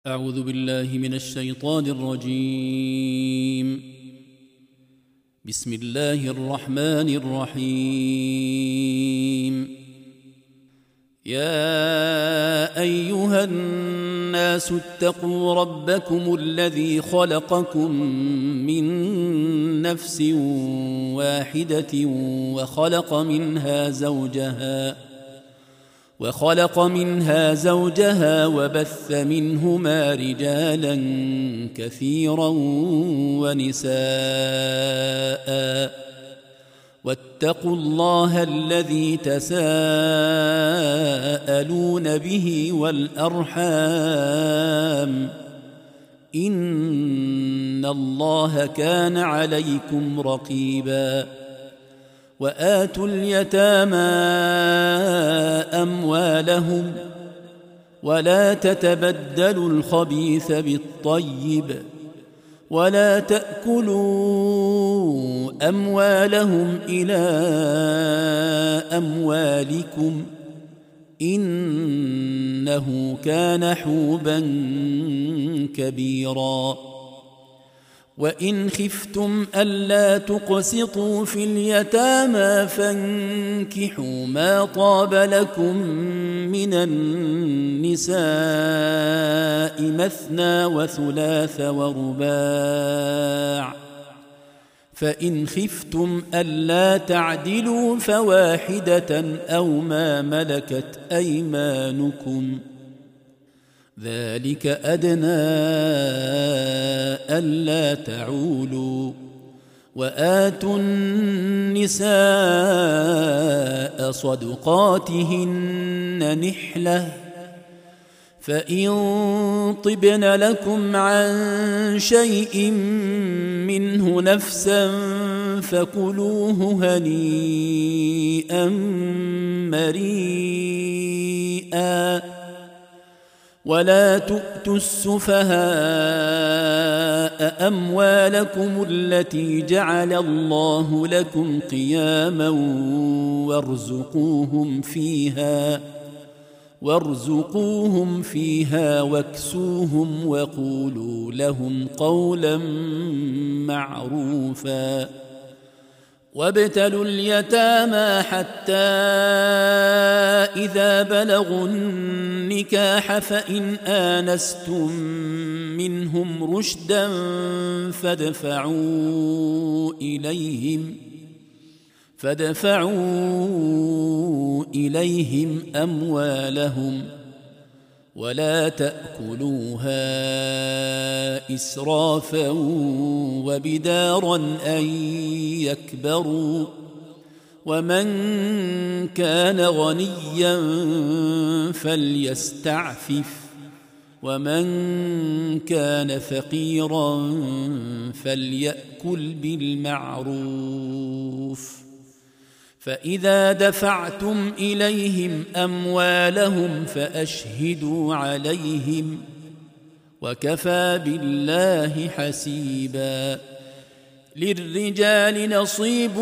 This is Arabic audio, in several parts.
أعوذ بالله من الشيطان الرجيم. بسم الله الرحمن الرحيم. يا أيها الناس اتقوا ربكم الذي خلقكم من نفس واحدة وخلق منها زوجها وبث منهما رجالا كثيرا ونساء، واتقوا الله الذي تساءلون به والأرحام، إن الله كان عليكم رقيبا. وآتوا اليتامى أموالهم ولا تتبدلوا الخبيث بالطيب، ولا تأكلوا أموالهم إلى أموالكم، إنه كان حوبا كبيرا. وإن خفتم ألا تقسطوا في اليتامى فانكحوا ما طاب لكم من النساء مثنى وثلاث ورباع، فإن خفتم ألا تعدلوا فواحدة أو ما ملكت أيمانكم، ذلك أدنى ألا تعولوا. وآتوا النساء صدقاتهن نحلة، فإن طبن لكم عن شيء منه نفسا فكلوه هنيئا مريئا. ولا تؤتوا السفهاء أموالكم التي جعل الله لكم قياما وارزقوهم فيها واكسوهم وقولوا لهم قولا معروفا. وابتلوا اليتامى حتى إذا بلغوا النكاح فإن آنستم منهم رشدا فادفعوا إليهم أموالهم، ولا تأكلوها إسرافا وبدارا أن يكبروا، ومن كان غنيا فليستعفف، ومن كان فقيرا فليأكل بالمعروف. فإذا دفعتم إليهم أموالهم فأشهدوا عليهم، وكفى بالله حسيبا. للرجال نصيب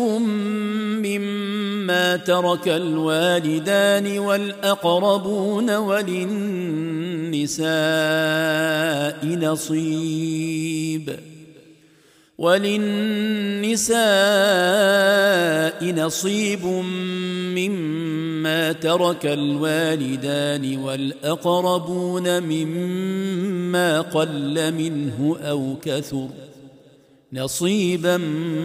مما ترك الوالدان والأقربون، وللنساء نصيب مما ترك الوالدان والأقربون مما قل منه أو كثر، نصيبا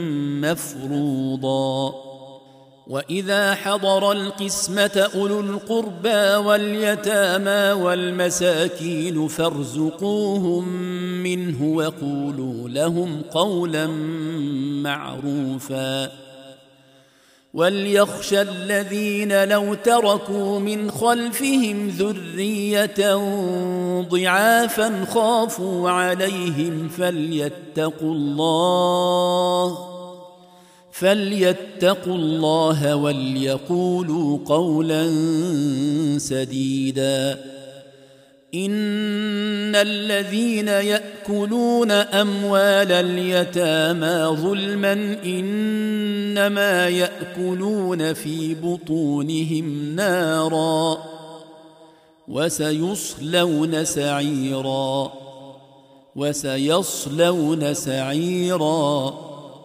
مفروضا. وإذا حضر القسمة أولو القربى واليتامى والمساكين فارزقوهم منه وقولوا لهم قولا معروفا. وليخشى الذين لو تركوا من خلفهم ذرية ضعافا خافوا عليهم فليتقوا الله وليقولوا قولا سديدا. إن الذين يأكلون أموال اليتامى ظلما إنما يأكلون في بطونهم نارا، وسيصلون سعيرا.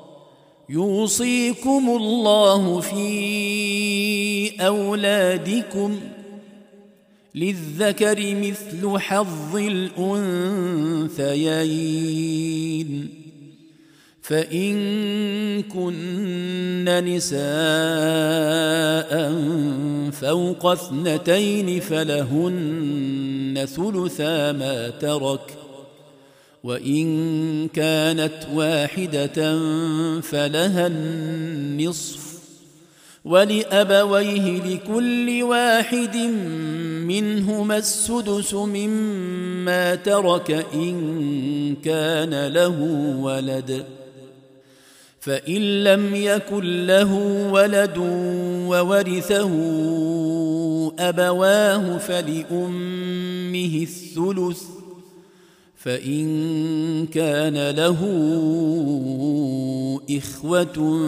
يوصيكم الله في أولادكم للذكر مثل حظ الأنثيين، فإن كن نساء فوق 2 فلهن ثلثا ما ترك، وإن كانت واحدة فلها النصف، ولأبويه لكل واحد منهما السدس مما ترك إن كان له ولد، فإن لم يكن له ولد وورثه أبواه فلأمه الثلث، فإن كان له إخوة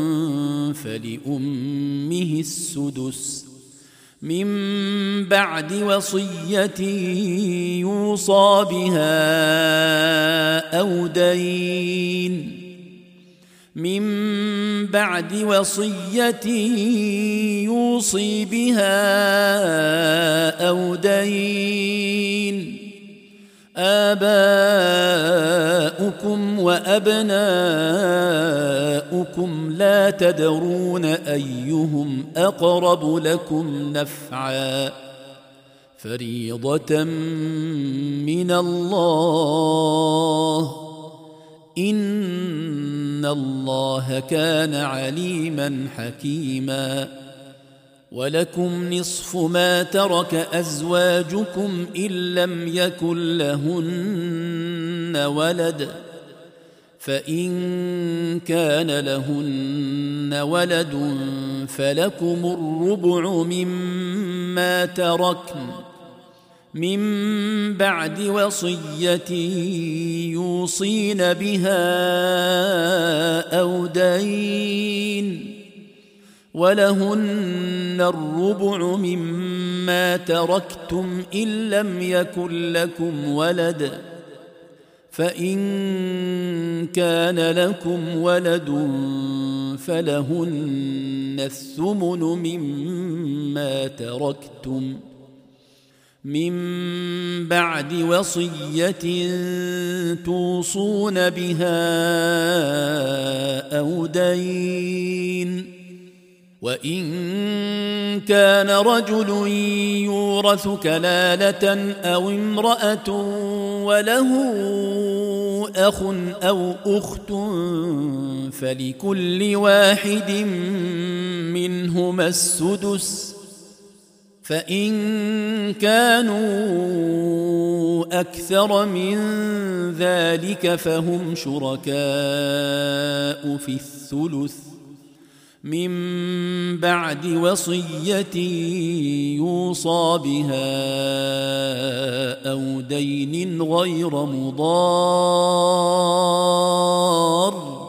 فلأمه السدس من بعد وصية يوصى بها أو دين، من بعد وصية يوصي بها أو دين. آباؤكم وأبناؤكم لا تدرون أيهم أقرب لكم نفعا، فريضة من الله، إن الله كان عليما حكيما. ولكم نصف ما ترك أزواجكم إن لم يكن لهن ولد، فإن كان لهن ولد فلكم الربع مما تركن من بعد وصية يوصين بها أو دين، ولهن الربع مما تركتم إن لم يكن لكم ولد، فإن كان لكم ولد فلهن الثمن مما تركتم من بعد وصية توصون بها أو دين. وإن كان رجل يورث كلالة أو امرأة وله أخ أو أخت فلكل واحد منهما السدس، فإن كانوا أكثر من ذلك فهم شركاء في الثلث من بعد وصية يوصى بها أو دين غير مضار،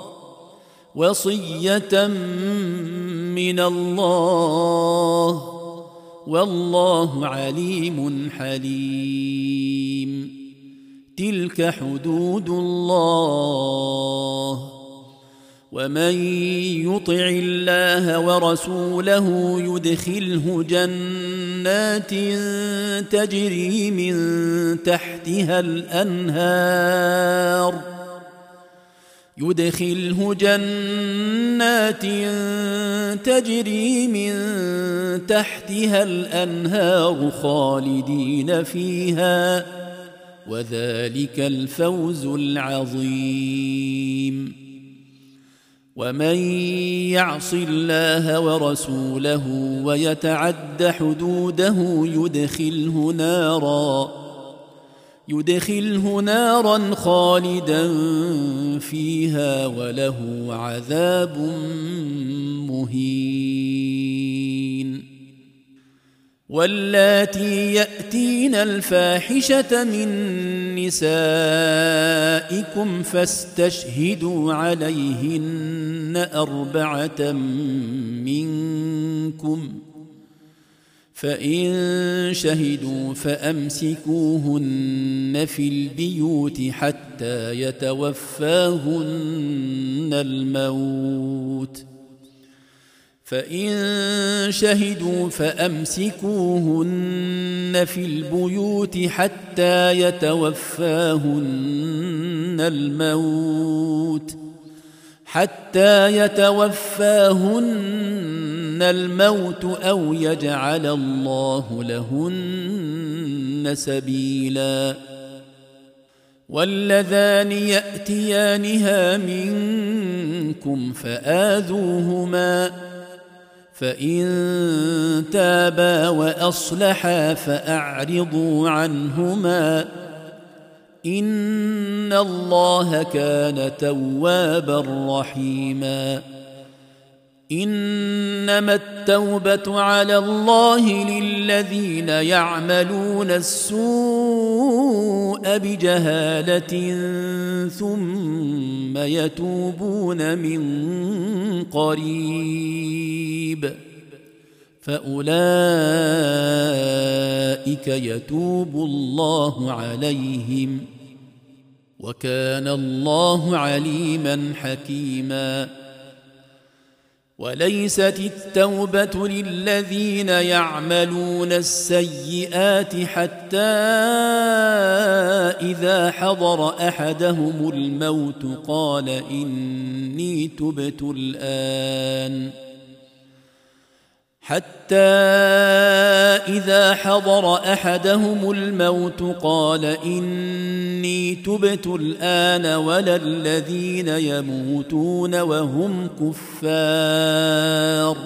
وصية من الله، والله عليم حليم. تلك حدود الله، ومن يطع الله ورسوله يدخله جنات تجري من تحتها الأنهار خالدين فيها، وذلك الفوز العظيم. ومن يعص الله ورسوله ويتعد حدوده يدخله نارا خالدا فيها وله عذاب مهين. واللاتي يأتين الفاحشة من نسائكم فاستشهدوا عليهن 4 منكم، فإن شهدوا فأمسكوهن في البيوت حتى يتوفاهن الموت أو يجعل الله لهن سبيلا. واللذان يأتيانها منكم فآذوهما فإن تابا وأصلحا فأعرضوا عنهما إن الله كان توابا رحيما. إنما التوبة على الله للذين يعملون السوء بجهالة ثم يتوبون من قريب فأولئك يتوب الله عليهم وكان الله عليما حكيما. وليست التوبة للذين يعملون السيئات حتى إذا حضر أحدهم الموت قال إني تبت الآن ولا الذين يموتون وهم كفار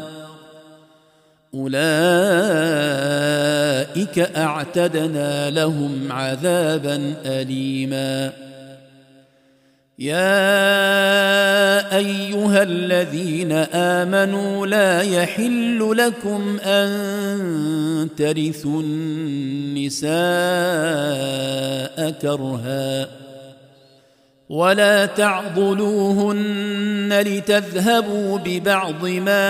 أولئك أعتدنا لهم عذابا أليما. يا أيها الذين آمنوا لا يحل لكم أن ترثوا النساء كرها ولا تعضلوهن لتذهبوا ببعض ما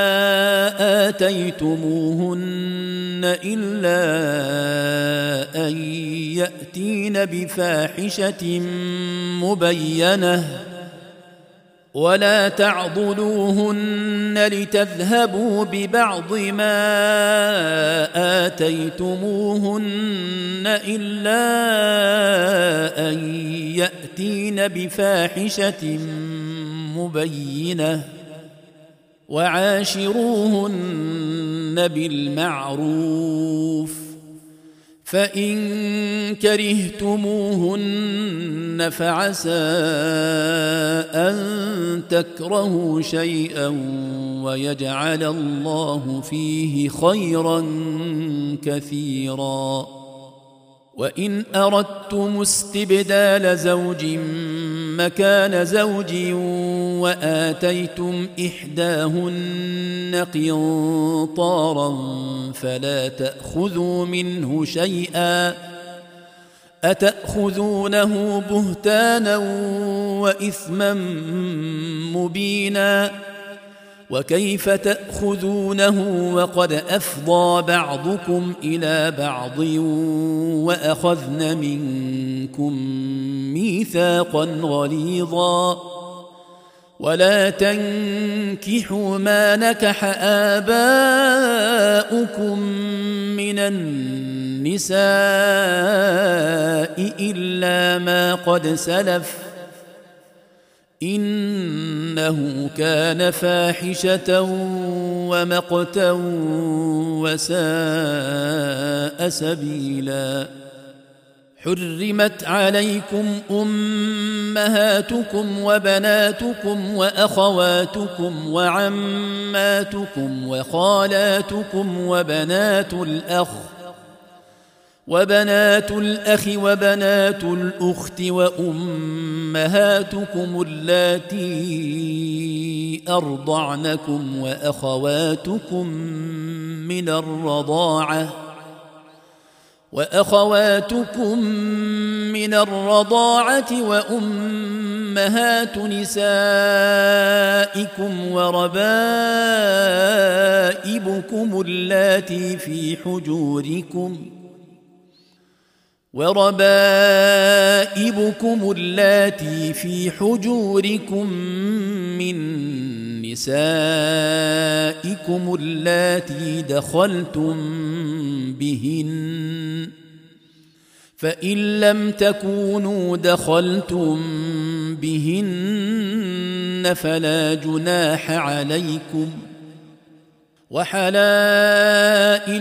آتيتموهن إلا أن يأتين بفاحشة مبينة وعاشروهن بالمعروف فإن كرهتموهن فعسى أن تكرهوا شيئا ويجعل الله فيه خيرا كثيرا. وإن أردتم استبدال زوج مكان زوج وآتيتم إحداهن قنطارا فلا تأخذوا منه شيئا أتأخذونه بهتانا وإثما مبينا. وكيف تأخذونه وقد أفضى بعضكم إلى بعض وأخذن منكم ميثاقا غليظا. ولا تنكحوا ما نكح آباؤكم من النساء إلا ما قد سلف إنه كان فاحشة ومقتا وساء سبيلا. حرمت عليكم أمهاتكم وبناتكم وأخواتكم وعماتكم وخالاتكم وبنات الأخ وبنات الأخت وأمهاتكم اللاتي أرضعنكم وأخواتكم من الرضاعة وأمهات أمهات نسائكم وربائبكم اللاتي في حجوركم من نسائكم اللاتي دخلتم بهن، فإن لم تكونوا دخلتم بهن فلا جناح عليكم، وحلائل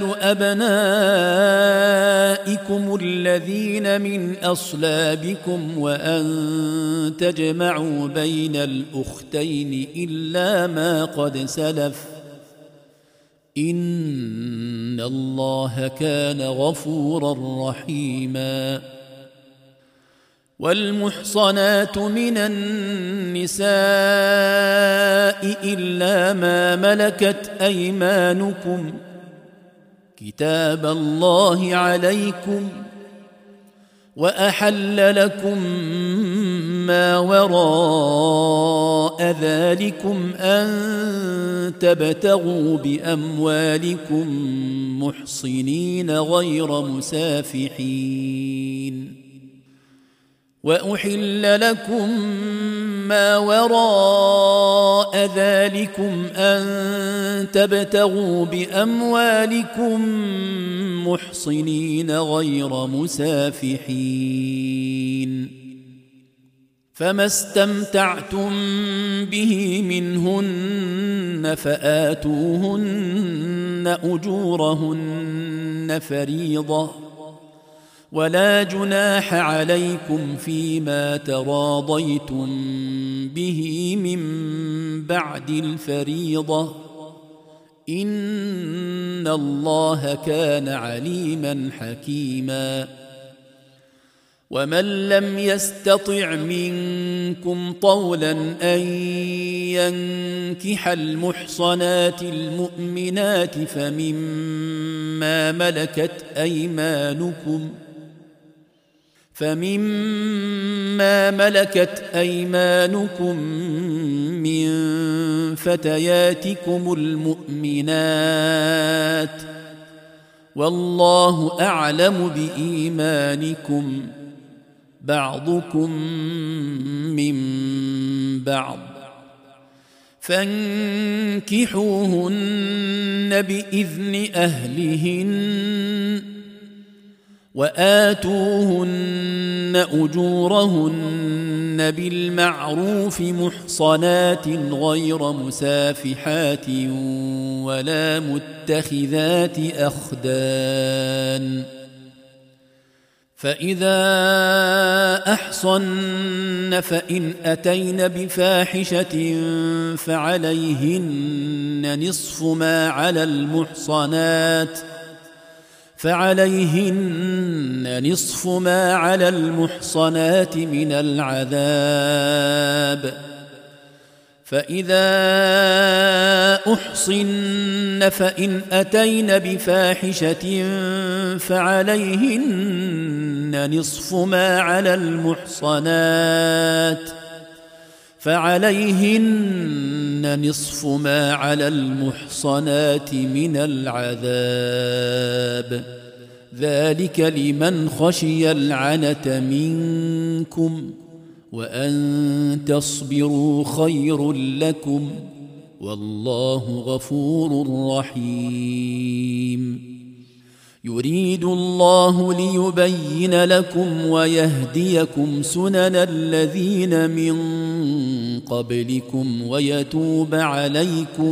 أبنائكم الذين من أصلابكم وأن تجمعوا بين الأختين إلا ما قد سلف، إن الله كان غفورا رحيما. والمحصنات من النساء إلا ما ملكت أيمانكم كتاب الله عليكم، وأحل لكم ما وراء ذلكم أن تبتغوا بأموالكم محصنين غير مسافحين، وأحل لكم ما وراء ذلكم أن تبتغوا بأموالكم محصنين غير مسافحين، فما استمتعتم به منهن فآتوهن أجورهن فريضة، ولا جناح عليكم فيما تراضيتم به من بعد الفريضة، إن الله كان عليما حكيما. ومن لم يستطع منكم طولا أن ينكح المحصنات المؤمنات فمما ملكت أيمانكم من فتياتكم المؤمنات، والله أعلم بإيمانكم، بعضكم من بعض، فانكحوهن بإذن أهلهن، وآتوهن أجورهن بالمعروف محصنات غير مسافحات ولا متخذات أخدان، فإذا أحصن فإن أتين بفاحشة فعليهن نصف ما على المحصنات من العذاب، فإذا أحصن فإن أتين بفاحشة فعليهن نصف ما على المحصنات من العذاب، ذلك لمن خشي العنة منكم، وأن تصبروا خير لكم، والله غفور رحيم. يريد الله ليبين لكم ويهديكم سنن الذين من قبلكم ويتوب عليكم،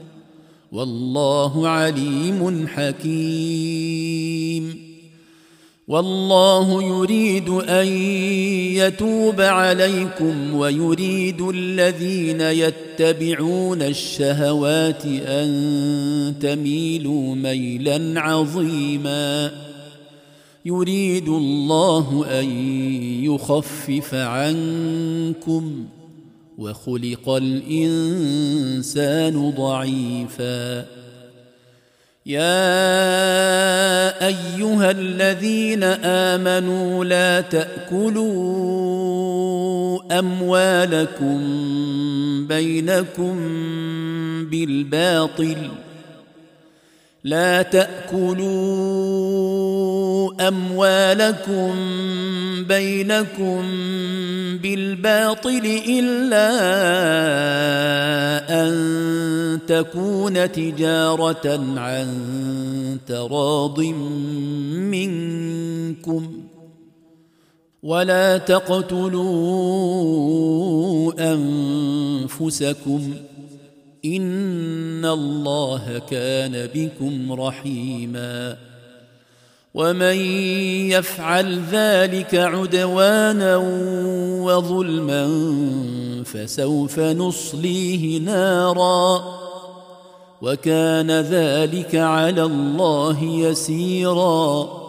والله عليم حكيم. والله يريد أن يتوب عليكم ويريد الذين يتبعون الشهوات أن تميلوا ميلا عظيما. يريد الله أن يخفف عنكم وخلق الإنسان ضعيفا. يا أيها الذين آمنوا لا تأكلوا أموالكم بينكم بالباطل إلا أن تكون تجارة عن تراض منكم ولا تقتلوا أنفسكم إن الله كان بكم رحيما ومن يفعل ذلك عدوانا وظلما فسوف نصليه نارا وكان ذلك على الله يسيرا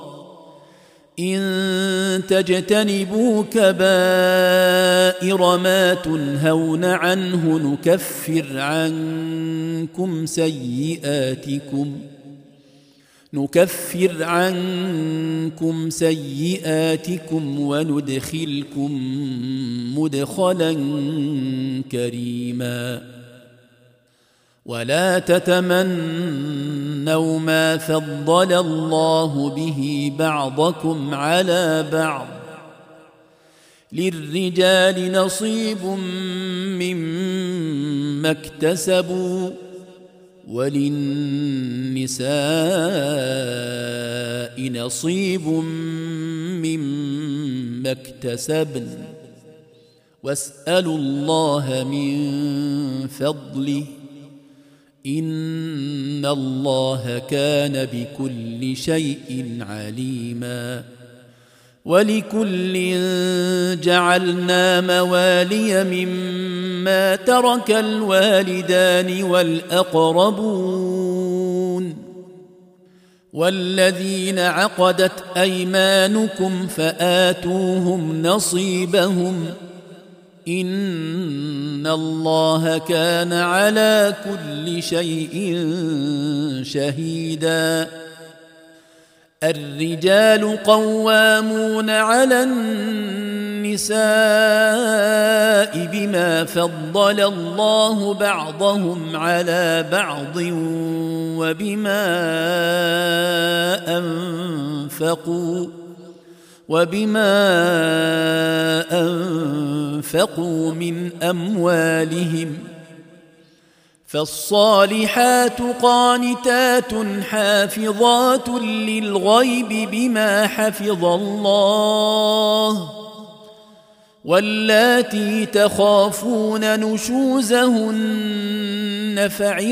إن تجتنبوا كبائر ما تنهون عنه نكفر عنكم سيئاتكم وندخلكم مدخلا كريما ولا تتمنوا ما فضل الله به بعضكم على بعض للرجال نصيب مما اكتسبوا وللنساء نصيب مما اكتسبن واسألوا الله من فضله إن الله كان بكل شيء عليما ولكل جعلنا موالي مما ترك الوالدان والأقربون والذين عقدت أيمانكم فآتوهم نصيبهم إن الله كان على كل شيء شهيدا الرجال قوامون على النساء بما فضل الله بعضهم على بعض وبما أنفقوا من أموالهم فالصالحات قانتات حافظات للغيب بما حفظ الله واللاتي تخافون نشوزهن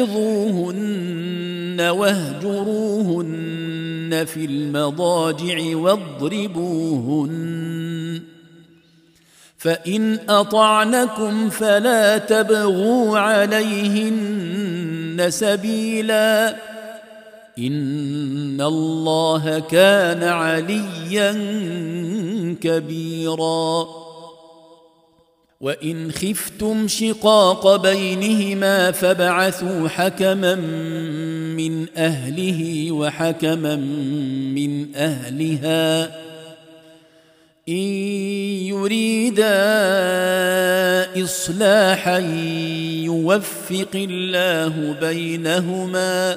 فعظوهن واهجروهن في المضاجع واضربوهن فإن أطعنكم فلا تبغوا عليهن سبيلا إن الله كان عليا كبيرا وإن خفتم شقاق بينهما فابعثوا حكما من أهله وحكما من أهلها إن يريدا إصلاحا يوفق الله بينهما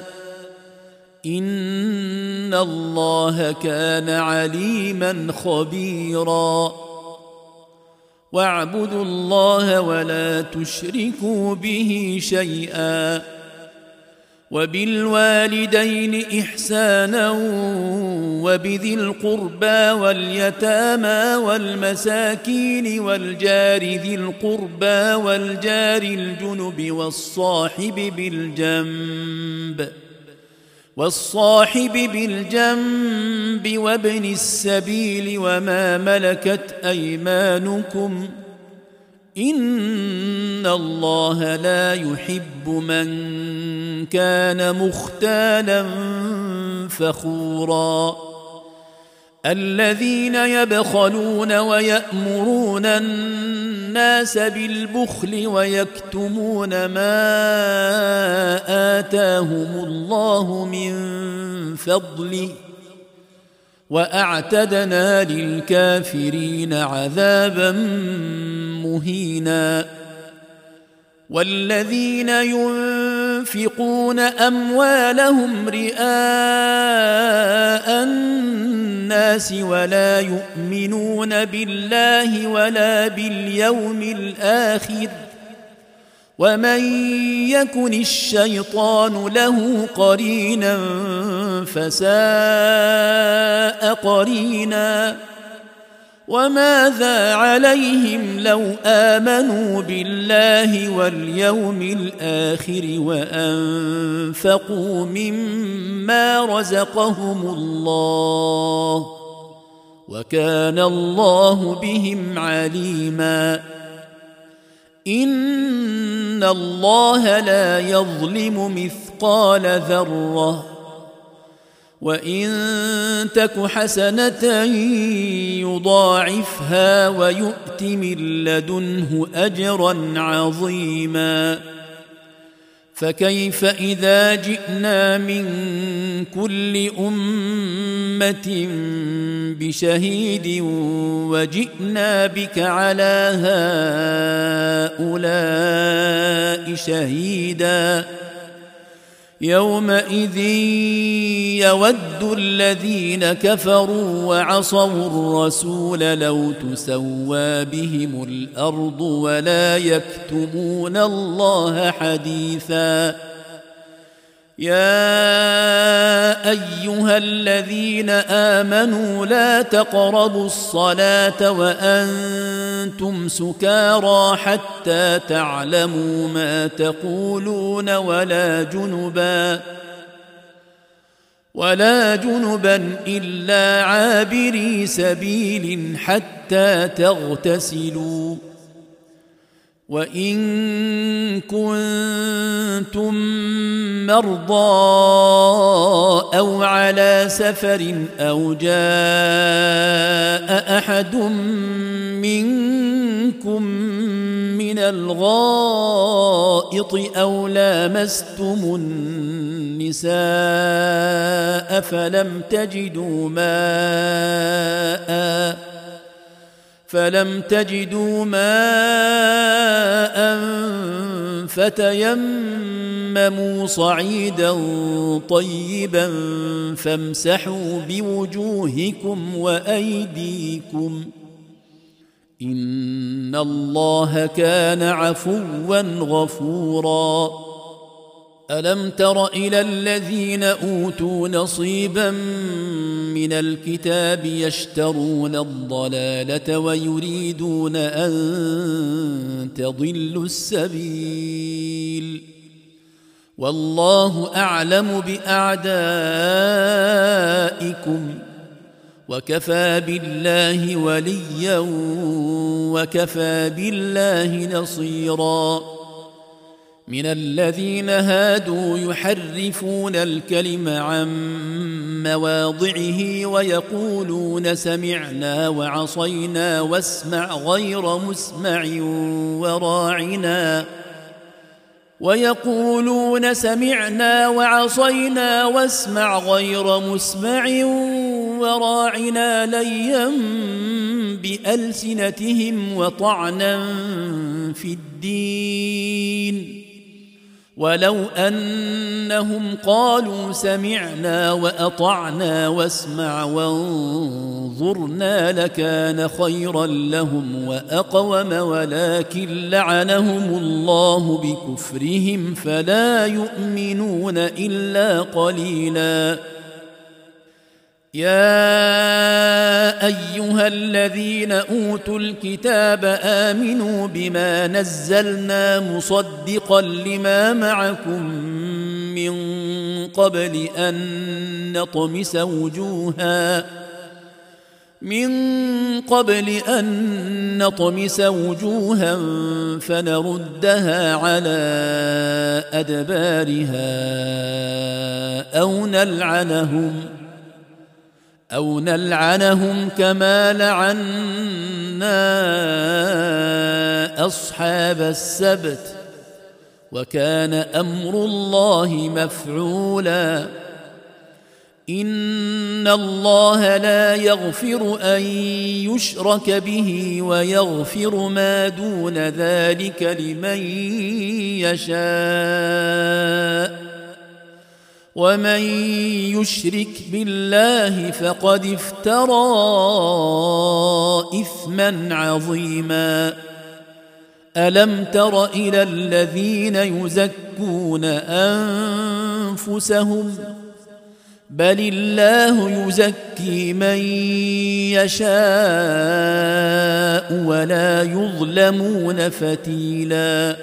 إن الله كان عليما خبيرا واعبدوا الله ولا تشركوا به شيئا وبالوالدين إحسانا وبذي القربى واليتامى والمساكين والجار ذي القربى والجار الجنب والصاحب بالجنب وابن السبيل وما ملكت أيمانكم إن الله لا يحب من كان مختالا فخورا الذين يبخلون ويأمرون الناس بالبخل ويكتمون ما آتاهم الله من فضله وأعتدنا للكافرين عذابا مهينا. والذين ينفقون أموالهم رئاء الناس ولا يؤمنون بالله ولا باليوم الآخر ومن يكن الشيطان له قرينا فساء قرينا. وماذا عليهم لو آمنوا بالله واليوم الآخر وأنفقوا مما رزقهم الله وكان الله بهم عليما. إن الله لا يظلم مثقال ذرة وإن تك حسنة يضاعفها ويؤت من لدنه أجرا عظيما. فكيف إذا جئنا من كل أمة بشهيد وجئنا بك على هؤلاء شهيدا. يومئذ يود الذين كفروا وعصوا الرسول لو تسوى بهم الأرض ولا يكتمون الله حديثا. يا أيها الذين آمنوا لا تقربوا الصلاة وأنتم سكارى حتى تعلموا ما تقولون ولا جنبا إلا عابري سبيل حتى تغتسلوا. وإن كنتم مرضى أو على سفر أو جاء أحد منكم من الغائط أو لامستم النساء فلم تجدوا ماء فتيمموا صعيدا طيبا فامسحوا بوجوهكم وأيديكم إن الله كان عفوا غفورا. ألم تر إلى الذين أوتوا نصيبا من الكتاب يشترون الضلالة ويريدون أن تضلوا السبيل والله أعلم بأعدائكم وكفى بالله وليا وكفى بالله نصيرا. من الذين هادوا يحرفون الكلم عن مواضعه ويقولون سمعنا وعصينا واسمع غير مسمع وراعنا ليا بألسنتهم وطعنا في الدين. ولو أنهم قالوا سمعنا وأطعنا واسمع وانظرنا لكان خيرا لهم وأقوم ولكن لعنهم الله بكفرهم فلا يؤمنون إلا قليلا. يا أيها الذين أوتوا الكتاب آمنوا بما نزلنا مصدقا لما معكم من قبل أن نطمس وجوها فنردها على أو نلعنهم كما لعنا أصحاب السبت وكان أمر الله مفعولا إن الله لا يغفر أن يشرك به ويغفر ما دون ذلك لمن يشاء ومن يشرك بالله فقد افترى إثما عظيما ألم تر إلى الذين يزكون أنفسهم بل الله يزكي من يشاء ولا يظلمون فتيلا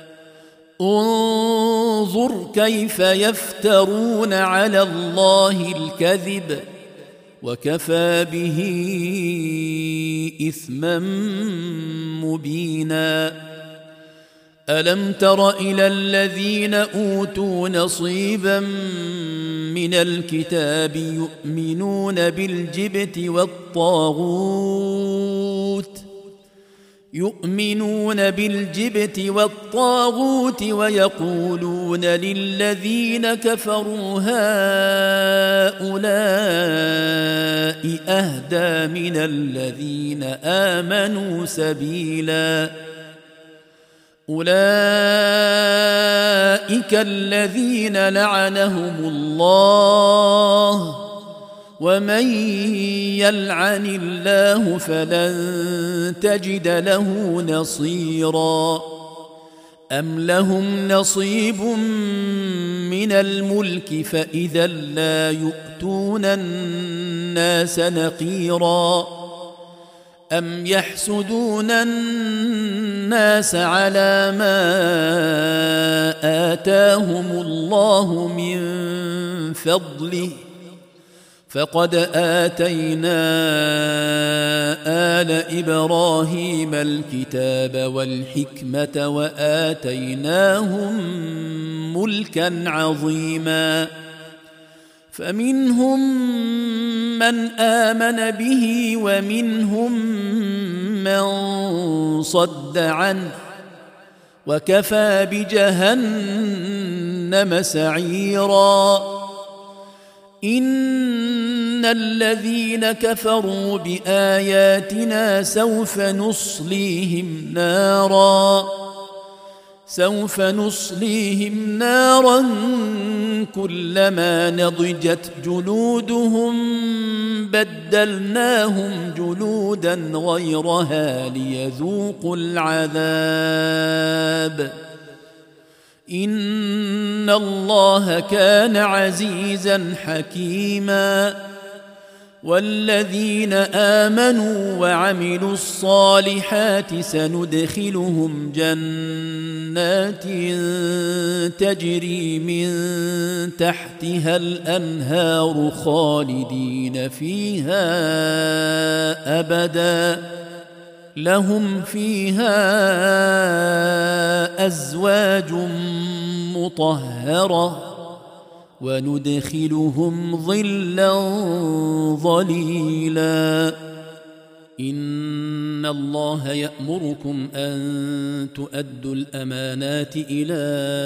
انظر كيف يفترون على الله الكذب وكفى به إثما مبينا ألم تر إلى الذين أوتوا نصيبا من الكتاب يؤمنون بالجبت والطاغوت ويقولون للذين كفروا هؤلاء أهدى من الذين آمنوا سبيلا أولئك الذين لعنهم الله ومن يلعن الله فلن تجد له نصيرا أم لهم نصيب من الملك فإذا لا يؤتون الناس نقيرا أم يحسدون الناس على ما آتاهم الله من فضله فقد آتينا آل إبراهيم الكتاب والحكمة وآتيناهم ملكا عظيما فمنهم من آمن به ومنهم من صد عنه وكفى بجهنم سعيرا إن الذين كفروا بآياتنا سوف نصليهم نارا كلما نضجت جلودهم بدلناهم جلودا غيرها ليذوقوا العذاب إن الله كان عزيزا حكيما والذين آمنوا وعملوا الصالحات سندخلهم جنات تجري من تحتها الأنهار خالدين فيها أبدا لهم فيها أزواج مطهرة وندخلهم ظلا ظليلا إن الله يأمركم أن تؤدوا الأمانات إلى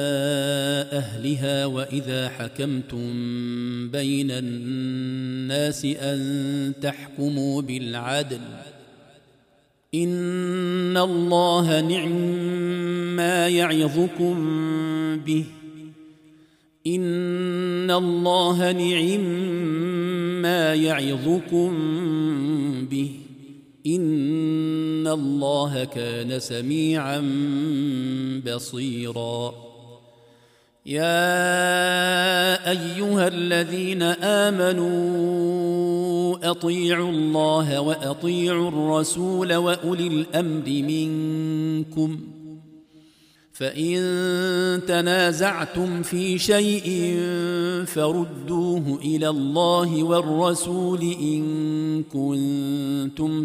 أهلها وإذا حكمتم بين الناس أن تحكموا بالعدل إن الله نعم ما يعظكم به إن الله نعم ما يعظكم به إن الله كان سميعا بصيرا يا أيها الذين آمنوا أطيعوا الله وأطيعوا الرسول وأولي الأمر منكم فإن تنازعتم في شيء فردوه إلى الله والرسول إن كنتم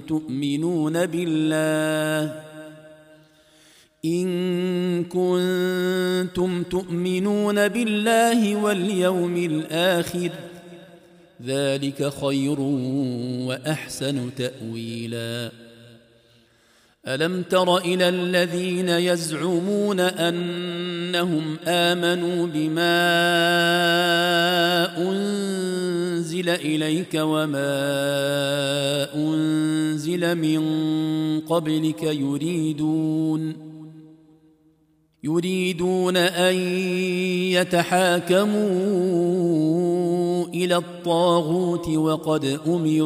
تؤمنون بالله واليوم الآخر ذلك خير وأحسن تأويلا. ألم تر إلى الذين يزعمون أنهم آمنوا بما أنزل إليك وما أنزل من قبلك يريدون أن يتحاكموا إلى الطاغوت وقد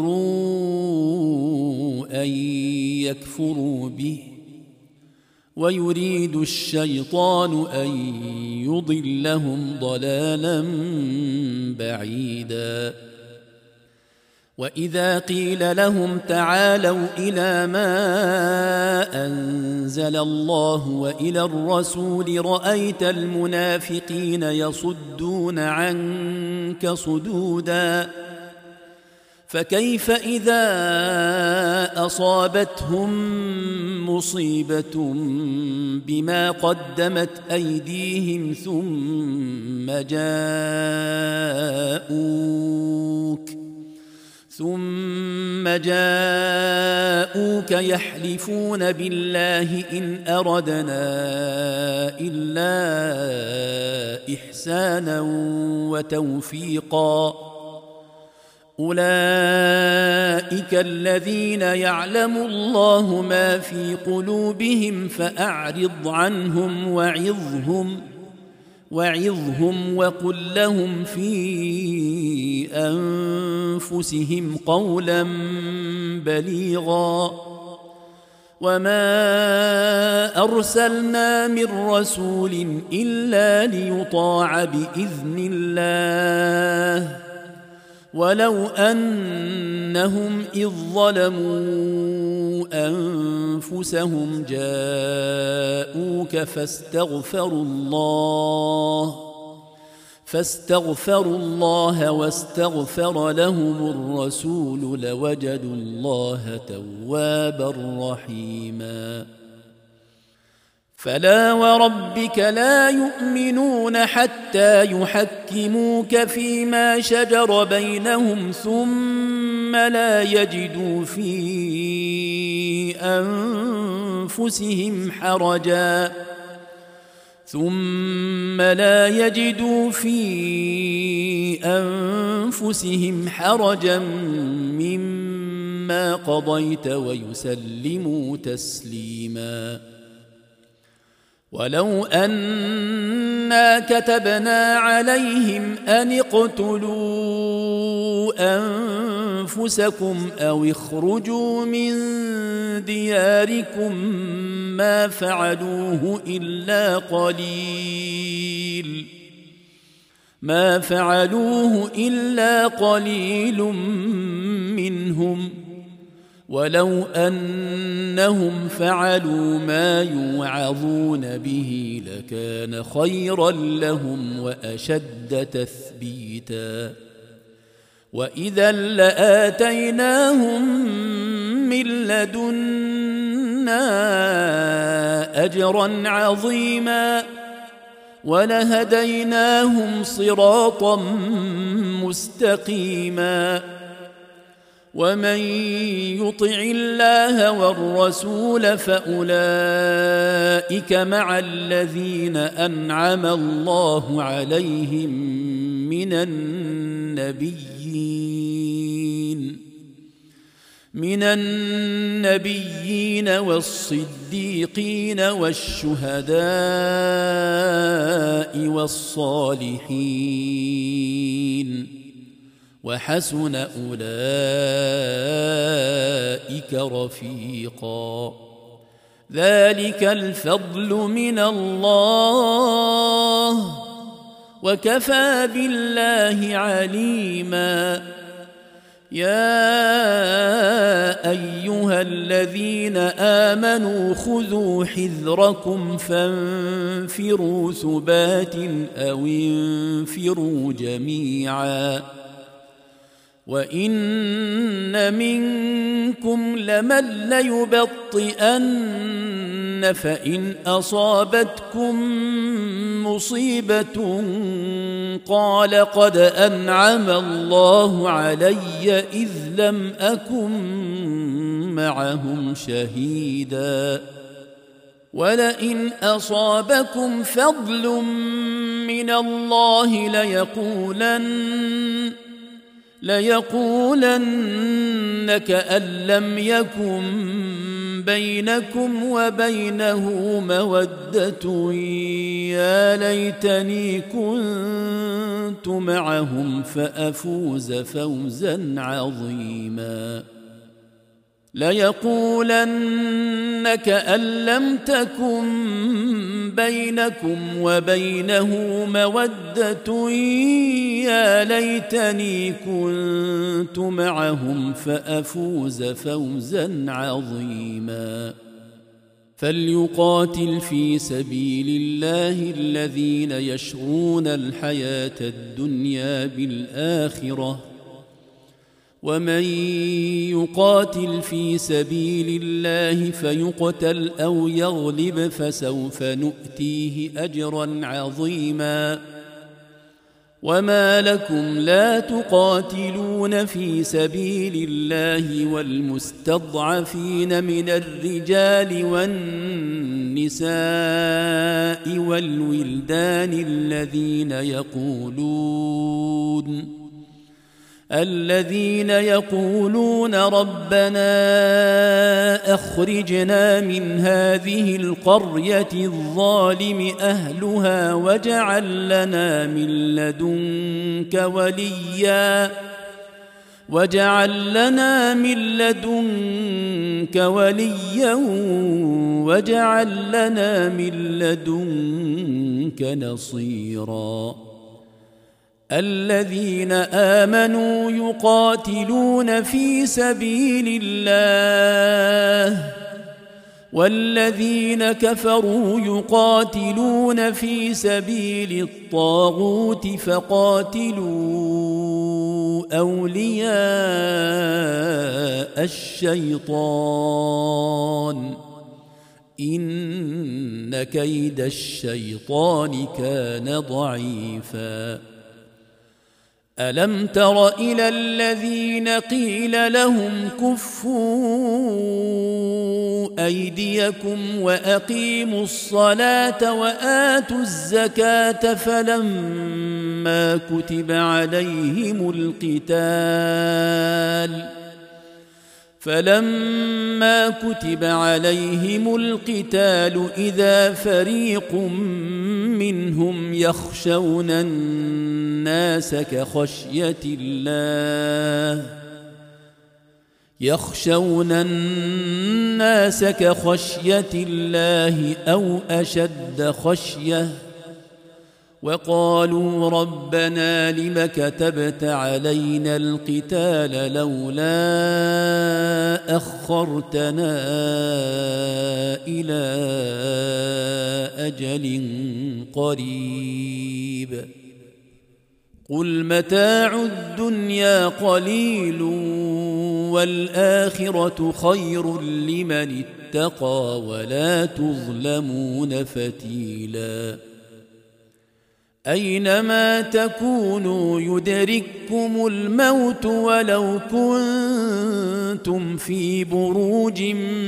أمروا أن يكفروا به ويريد الشيطان أن يضلهم ضلالا بعيدا. وإذا قيل لهم تعالوا إلى ما أنزل الله وإلى الرسول رأيت المنافقين يصدون عنك صدودا. فكيف إذا أصابتهم مصيبة بما قدمت أيديهم ثم جاءوك يحلفون بالله إن أردنا إلا إحسانا وتوفيقا. أولئك الذين يعلم الله ما في قلوبهم فأعرض عنهم وعظهم وقل لهم في أنفسهم قولا بليغا. وما أرسلنا من رسول إلا ليطاع بإذن الله ولو أنهم إذ ظلموا أنفسهم جاءوك فاستغفروا الله واستغفر لهم الرسول لوجدوا الله توابا رحيما. فلا وربك لا يؤمنون حتى يحكموك فيما شجر بينهم ثم لا يجدوا في أنفسهم حرجا مما قضيت ويسلموا تسليما. ولو أنا كتبنا عليهم أن اقتلوا أنفسكم أو اخرجوا من دياركم ما فعلوه إلا قليل منهم ولو أنهم فعلوا ما يوعظون به لكان خيرا لهم وأشد تثبيتا. وإذا لآتيناهم من لدنا أجرا عظيما ولهديناهم صراطا مستقيما. ومن يطع الله والرسول فأولئك مع الذين أنعم الله عليهم من النبيين والصديقين والشهداء والصالحين وحسن أولئك رفيقا. ذلك الفضل من الله وكفى بالله عليما. يا أيها الذين آمنوا خذوا حذركم فانفروا ثبات أو انفروا جميعا وإن منكم لمن ليبطئن فإن أصابتكم مصيبة قال قد أنعم الله علي إذ لم أكن معهم شهيدا ولئن أصابكم فضل من الله ليقولن كأن لم يكن بينكم وبينه مودة يا ليتني كنت معهم فأفوز فوزا عظيما ليقولن كأن لم تكن بينكم وبينه مودة يا ليتني كنت معهم فأفوز فوزا عظيما فليقاتل في سبيل الله الذين يشرون الحياة الدنيا بالآخرة ومن يقاتل في سبيل الله فيقتل أو يغلب فسوف نؤتيه أجرا عظيما وما لكم لا تقاتلون في سبيل الله والمستضعفين من الرجال والنساء والولدان الذين يقولون ربنا أخرجنا من هذه القرية الظالم أهلها واجعل لنا من لدنك وليا واجعل لنا من لدنك نصيرا الذين آمنوا يقاتلون في سبيل الله والذين كفروا يقاتلون في سبيل الطاغوت فقاتلوا أولياء الشيطان إن كيد الشيطان كان ضعيفا ألم تر إلى الذين قيل لهم كفوا أيديكم وأقيموا الصلاة وآتوا الزكاة فلما كتب عليهم القتال إذا فريق منهم يخشون الناس كخشية الله أو أشد خشية وقالوا ربنا لم كتبت علينا القتال لولا أخرتنا إلى أجل قريب قل متاع الدنيا قليل والآخرة خير لمن اتقى ولا تظلمون فتيلا أينما تكونوا يدرككم الموت ولو كنتم في بروج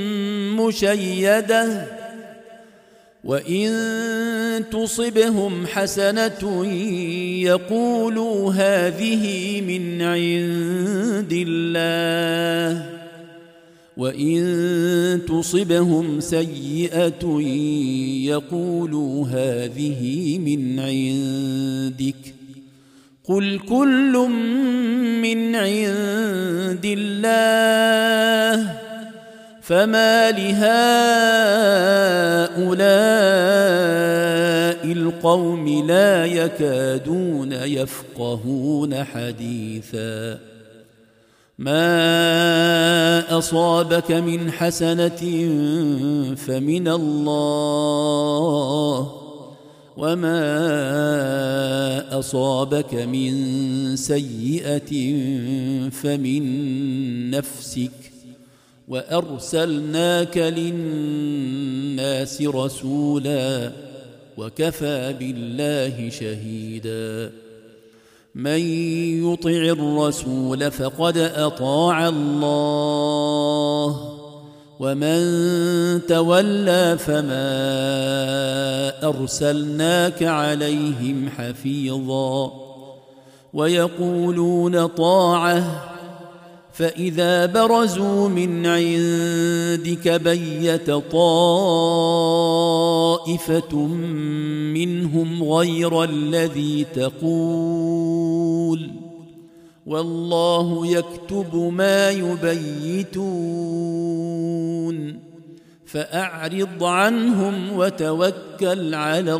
مشيدة وإن تصبهم حسنة يقولوا هذه من عند الله وإن تصبهم سيئة يقولوا هذه من عندك قل كل من عند الله فما لهؤلاء القوم لا يكادون يفقهون حديثا ما أصابك من حسنة فمن الله وما أصابك من سيئة فمن نفسك وأرسلناك للناس رسولا وكفى بالله شهيدا من يطع الرسول فقد أطاع الله ومن تولى فما أرسلناك عليهم حفيظا ويقولون طاعة فإذا برزوا من عندك بيت طائفة منهم غير الذي تقول والله يكتب ما يبيتون فأعرض عنهم وتوكل على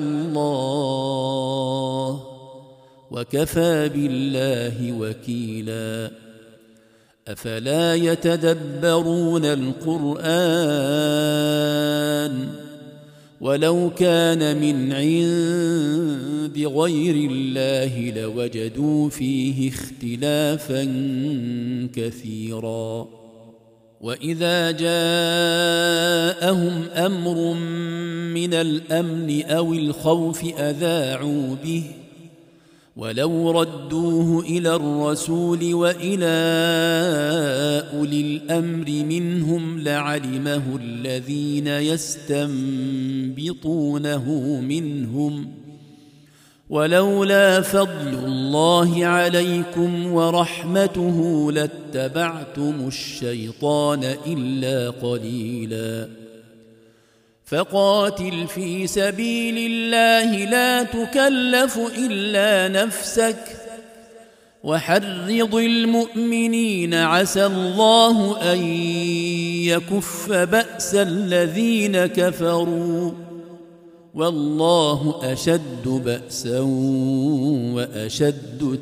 الله وكفى بالله وكيلا أفلا يتدبرون القرآن ولو كان من عند غير الله لوجدوا فيه اختلافا كثيرا وإذا جاءهم أمر من الأمن أو الخوف أذاعوا به ولو ردوه إلى الرسول وإلى أولي الأمر منهم لعلمه الذين يستنبطونه منهم ولولا فضل الله عليكم ورحمته لاتبعتم الشيطان إلا قليلا فقاتل في سبيل الله لا تكلف إلا نفسك وحرض المؤمنين عسى الله أن يكف بأس الذين كفروا والله أشد بأسا وأشد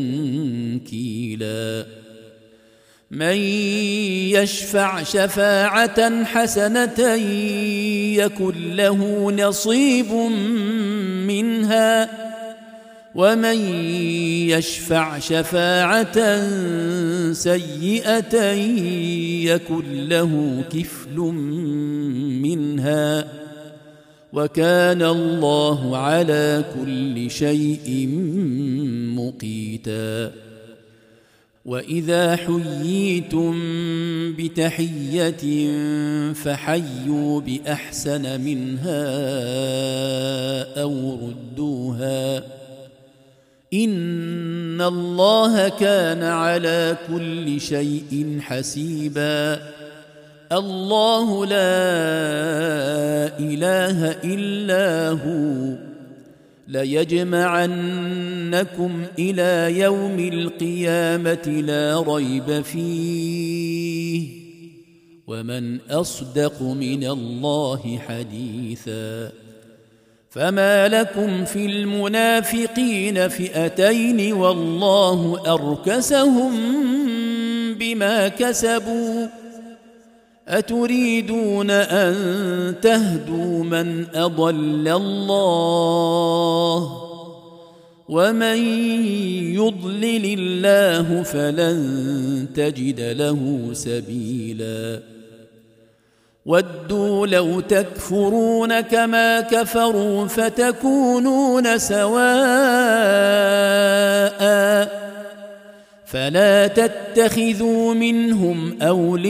تنكيلا من يشفع شفاعة حسنة يكن له نصيب منها ومن يشفع شفاعة سيئة يكن له كفل منها وكان الله على كل شيء مقيتا وإذا حييتم بتحية فحيوا بأحسن منها أو ردوها إن الله كان على كل شيء حسيبا الله لا إله إلا هو ليجمعنكم إلى يوم القيامة لا ريب فيه ومن أصدق من الله حديثا فما لكم في المنافقين فئتين والله أركسهم بما كسبوا أتريدون أن تهدوا من أضل الله ومن يضلل الله فلن تجد له سبيلا ودوا لو تكفرون كما كفروا فتكونون سواء فلا تتخذوا منهم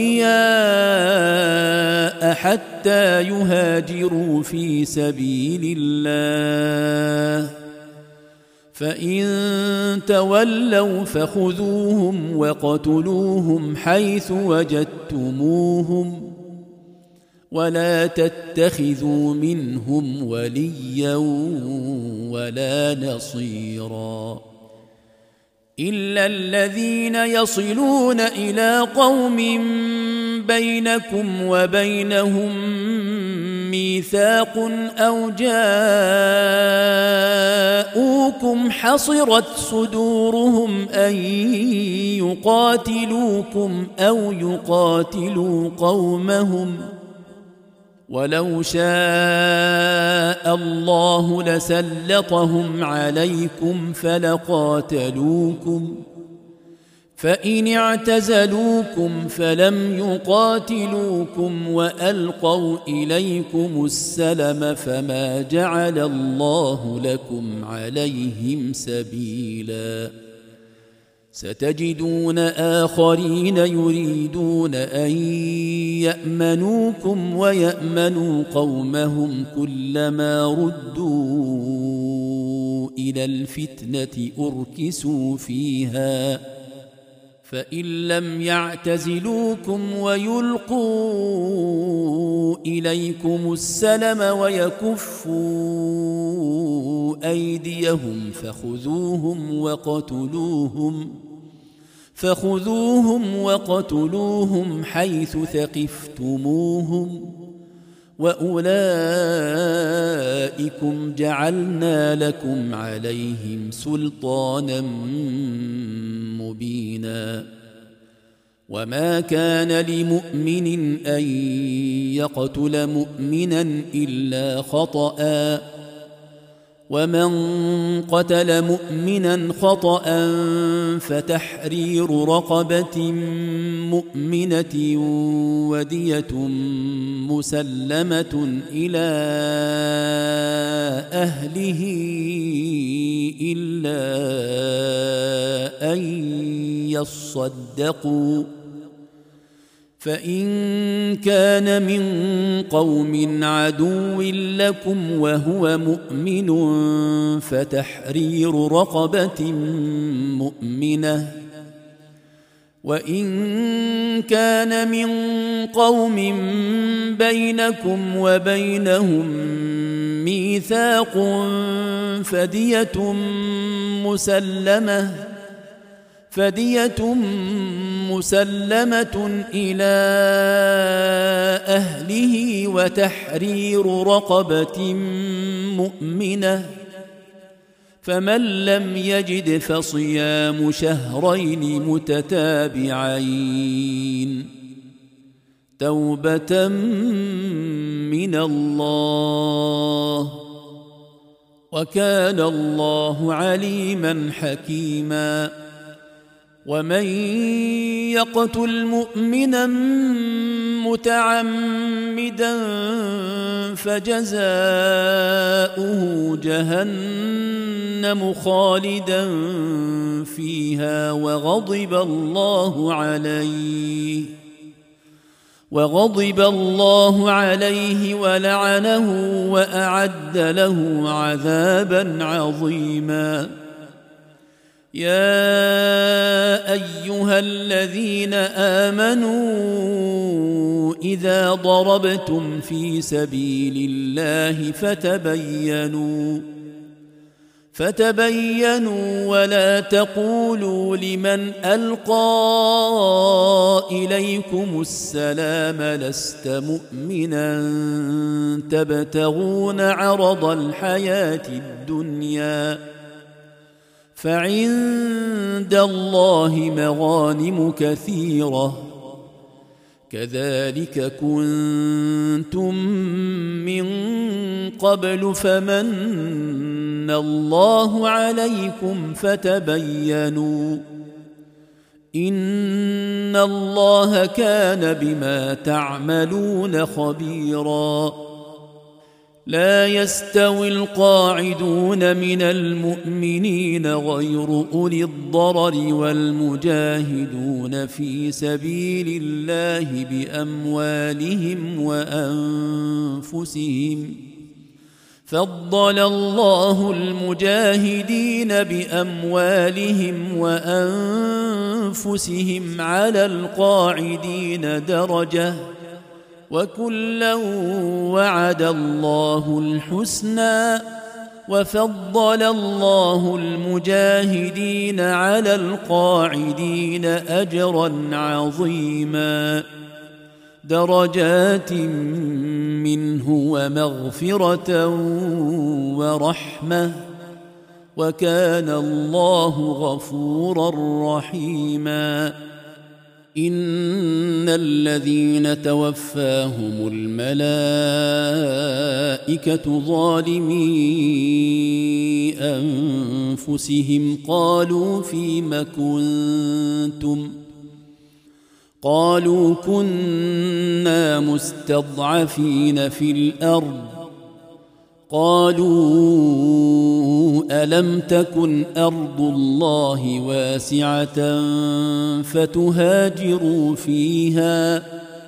أولياء حتى يهاجروا في سبيل الله فإن تولوا فخذوهم وقتلوهم حيث وجدتموهم ولا تتخذوا منهم وليا ولا نصيرا إلا الذين يصلون إلى قوم بينكم وبينهم ميثاق أو جاءوكم حصرت صدورهم أن يقاتلوكم أو يقاتلوا قومهم ولو شاء الله لسلطهم عليكم فلقاتلوكم فإن اعتزلوكم فلم يقاتلوكم وألقوا إليكم السلم فما جعل الله لكم عليهم سبيلا ستجدون آخرين يريدون أن يأمنوكم ويأمنوا قومهم كلما ردوا إلى الفتنة أركسوا فيها فإن لم يعتزلوكم ويلقوا إليكم السلم ويكفوا أيديهم فخذوهم وقتلوهم حيث ثقفتموهم وأولئكم جعلنا لكم عليهم سلطانا مبينا وما كان لمؤمن أن يقتل مؤمنا إلا خطأ ومن قتل مؤمنا خطأ فتحرير رقبة مؤمنة ودية مسلمة إلى أهله إلا أن يصدقوا فإن كان من قوم عدو لكم وهو مؤمن فتحرير رقبة مؤمنة وإن كان من قوم بينكم وبينهم ميثاق فدية مسلمة إلى أهله وتحرير رقبة مؤمنة فمن لم يجد فصيام شهرين متتابعين توبة من الله وكان الله عليما حكيما ومن يقتل مؤمنا متعمدا فجزاؤه جهنم خالدا فيها وغضب الله عليه ولعنه وأعد له عذابا عظيما يا أيها الذين آمنوا إذا ضربتم في سبيل الله فتبينوا ولا تقولوا لمن ألقى إليكم السلام لست مؤمنا تبتغون عرض الحياة الدنيا فعند الله مغانم كثيرة كذلك كنتم من قبل فمن الله عليكم فتبينوا إن الله كان بما تعملون خبيرا لا يستوي القاعدون من المؤمنين غير أولي الضرر والمجاهدون في سبيل الله بأموالهم وأنفسهم فضل الله المجاهدين بأموالهم وأنفسهم على القاعدين درجة وكلا وعد الله الحسنى وفضل الله المجاهدين على القاعدين أجرا عظيما درجات منه ومغفرة ورحمة وكان الله غفورا رحيما إن الذين توفاهم الملائكة ظالمي أنفسهم قالوا فيم كنتم قالوا كنا مستضعفين في الأرض قالوا ألم تكن أرض الله واسعة فتهاجروا فيها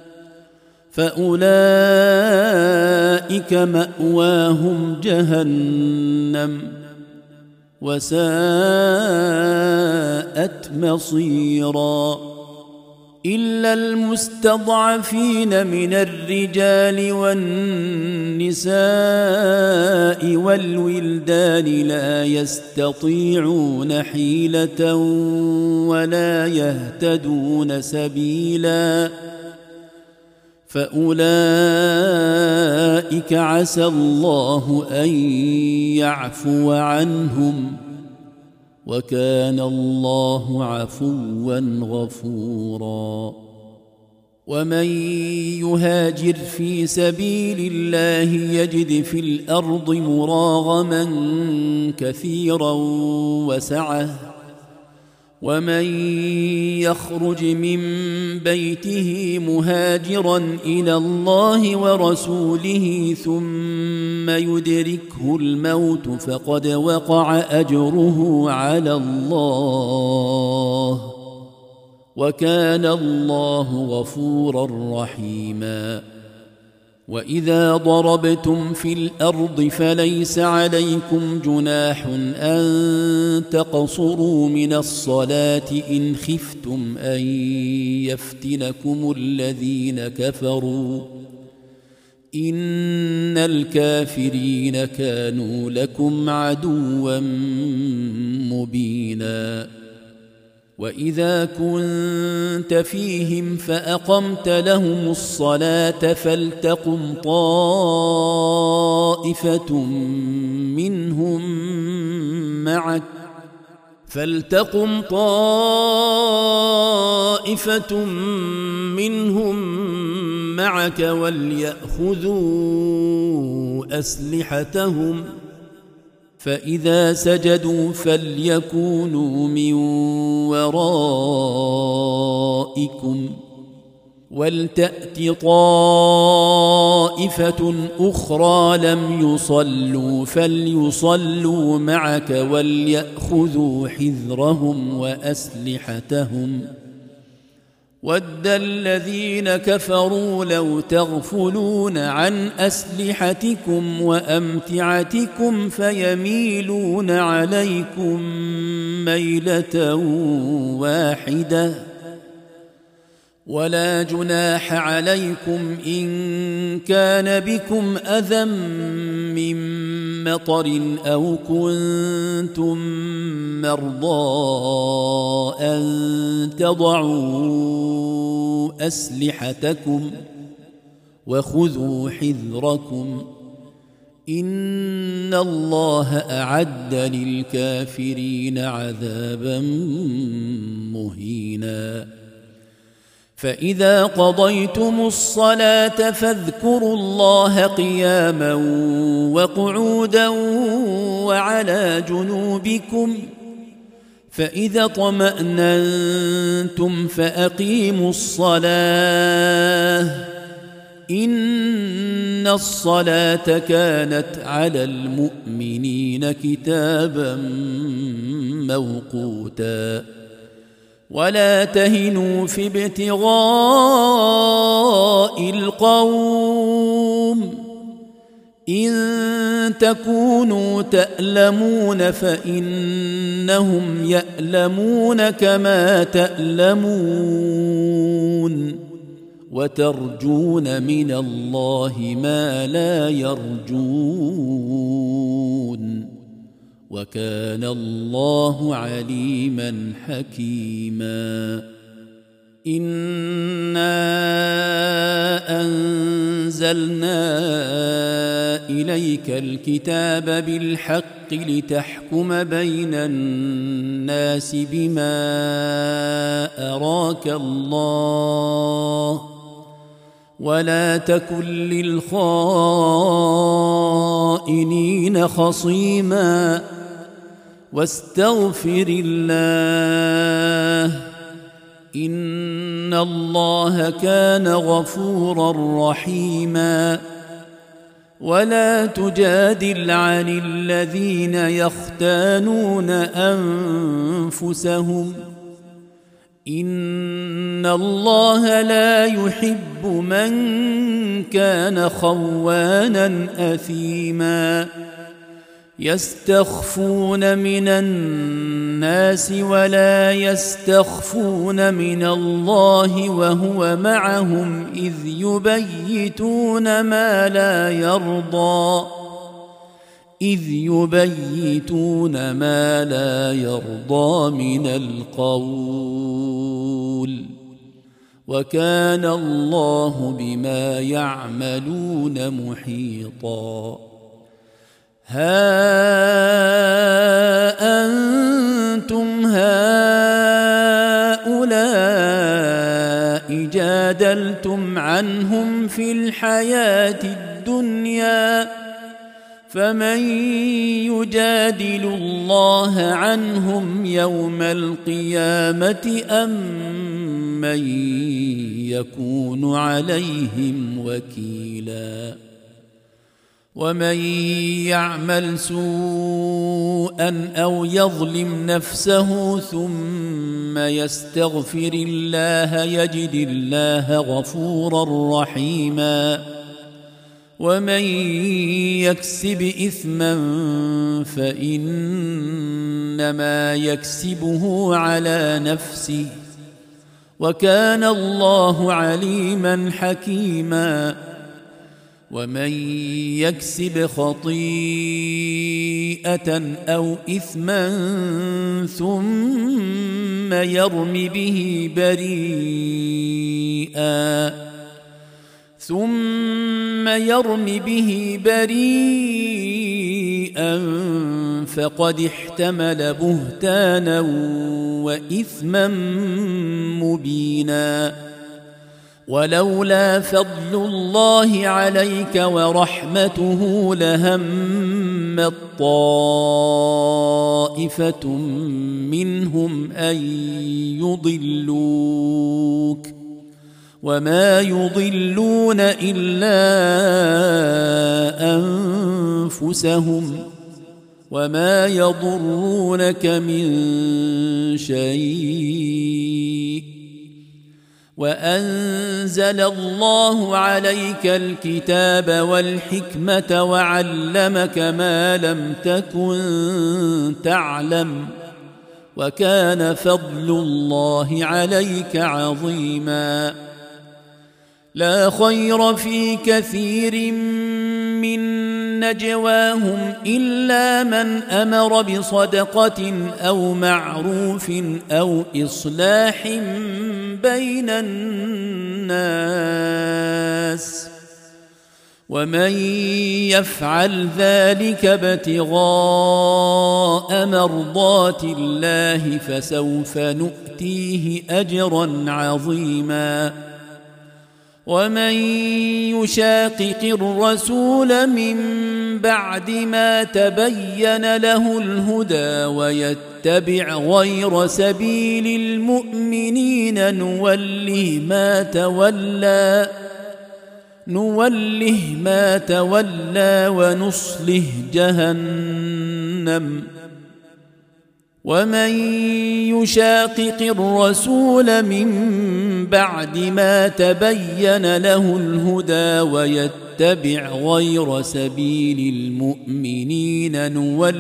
فأولئك مأواهم جهنم وساءت مصيرا إلا المستضعفين من الرجال والنساء والولدان لا يستطيعون حيلة ولا يهتدون سبيلا فأولئك عسى الله أن يعفو عنهم وكان الله عفوا غفورا ومن يهاجر في سبيل الله يجد في الأرض مراغما كثيرا وسعة ومن يخرج من بيته مهاجرا إلى الله ورسوله ثم يدركه الموت فقد وقع أجره على الله وكان الله غفورا رحيما وإذا ضربتم في الأرض فليس عليكم جناح أن تقصروا من الصلاة إن خفتم أن يفتنكم الذين كفروا إن الكافرين كانوا لكم عدوا مبينا وإذا كنت فيهم فأقمت لهم الصلاة فلتقم طائفة منهم معك وليأخذوا أسلحتهم فإذا سجدوا فليكونوا من ورائكم ولتأت طائفة أخرى لم يصلوا فليصلوا معك وليأخذوا حذرهم وأسلحتهم ود الذين كفروا لو تغفلون عن أسلحتكم وأمتعتكم فيميلون عليكم ميلة واحدة ولا جناح عليكم إن كان بكم أذى من مطر أو كنتم مرضى أن تضعوا أسلحتكم وخذوا حذركم إن الله أعد للكافرين عذابا مهينا فإذا قضيتم الصلاة فاذكروا الله قياما وقعودا وعلى جنوبكم فإذا اطمأننتم فأقيموا الصلاة إن الصلاة كانت على المؤمنين كتابا موقوتا ولا تهنوا في ابتغاء القوم إن تكونوا تألمون فإنهم يألمون كما تألمون وترجون من الله ما لا يرجون وكان الله عليما حكيما إنا أنزلنا إليك الكتاب بالحق لتحكم بين الناس بما أراك الله ولا تكن للخائنين خصيما واستغفر الله إن الله كان غفورا رحيما ولا تجادل عن الذين يختانون أنفسهم إن الله لا يحب من كان خوانا أثيما يستخفون من الناس ولا يستخفون من الله وهو معهم إذ يبيتون ما لا يرضى من القول وكان الله بما يعملون محيطا ها أنتم هؤلاء جادلتم عنهم في الحياة الدنيا فمن يجادل الله عنهم يوم القيامة أم من يكون عليهم وكيلا ومن يعمل سوءا أو يظلم نفسه ثم يستغفر الله يجد الله غفورا رحيما ومن يكسب إثما فإنما يكسبه على نفسه وكان الله عليما حكيما ومن يكسب خطيئة أو إثما ثم يرم به بريئا فقد احتمل بهتانا وإثما مبينا ولولا فضل الله عليك ورحمته لهمت طائفة منهم أن يضلوك وما يضلون إلا أنفسهم وما يضرونك من شيء وأنزل الله عليك الكتاب والحكمة وعلمك ما لم تكن تعلم وكان فضل الله عليك عظيما لا خير في كثير من نجواهم إلا من أمر بصدقة أو معروف أو إصلاح بين الناس ومن يفعل ذلك ابتغاء مرضات الله فسوف نؤتيه أجرا عظيما ومن يشاقق الرسول من بعد ما تبين له الهدى ويتبع غير سبيل المؤمنين نوله ما تولى ونصله جهنم ومن يشاقق الرسول من بعد ما تبين له الهدى ويتبع غير سبيل المؤمنين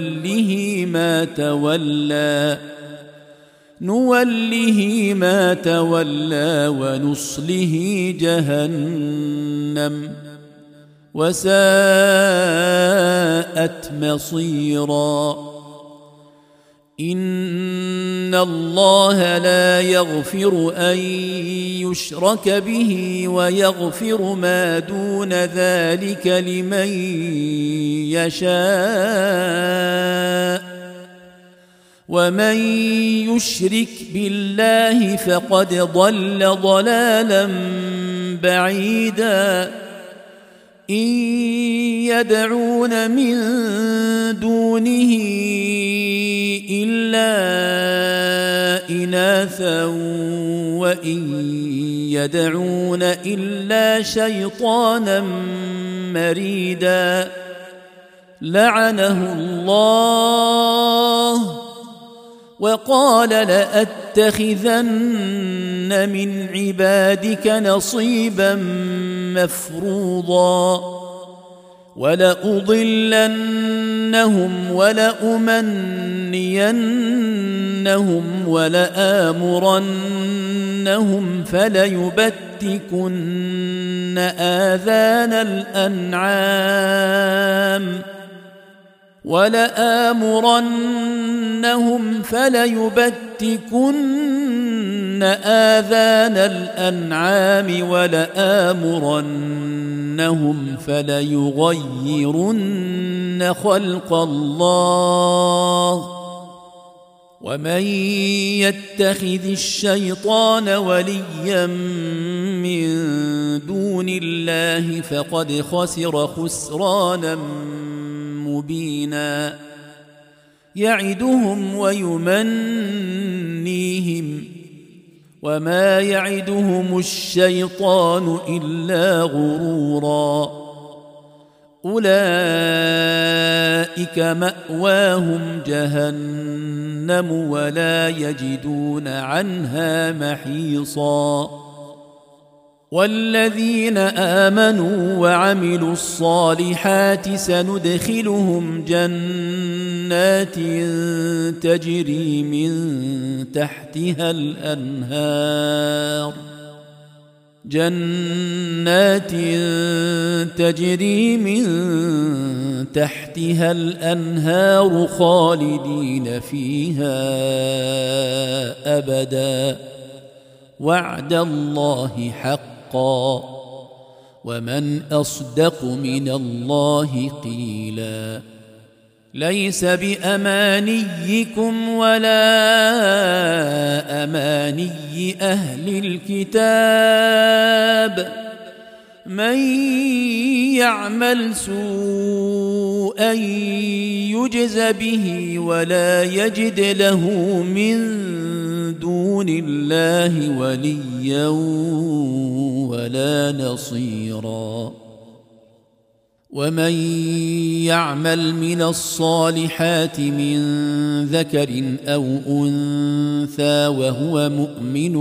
نوله ما تولى ونصله جهنم وساءت مصيرا إن إن الله لا يغفر أن يشرك به ويغفر ما دون ذلك لمن يشاء ومن يشرك بالله فقد ضل ضلالا بعيدا إن يدعون من دونه إلا إناثا وإن يدعون إلا شيطانا مريدا لعنه الله وقال لأتخذن من عبادك نصيبا مفروضا ولأضلنهم ولأمنينهم ولآمرنهم فليبتكن آذان الأنعام ولآمرنهم فليغيرن خلق الله ومن يتخذ الشيطان وليا من دون الله فقد خسر خسرانا مبينا يعدهم ويمنيهم وما يعدهم الشيطان إلا غرورا أولئك مأواهم جهنم ولا يجدون عنها محيصا والذين آمنوا وعملوا الصالحات سندخلهم جنات تجري من تحتها الأنهار خالدين فيها أبدا وعد الله حقا ومن أصدق من الله قيلا ليس بأمانيكم ولا أماني أهل الكتاب من يعمل سوءا يجز به ولا يجد له من دون الله وليا ولا نصيرا ومن يعمل من الصالحات من ذكر أو أنثى وهو مؤمن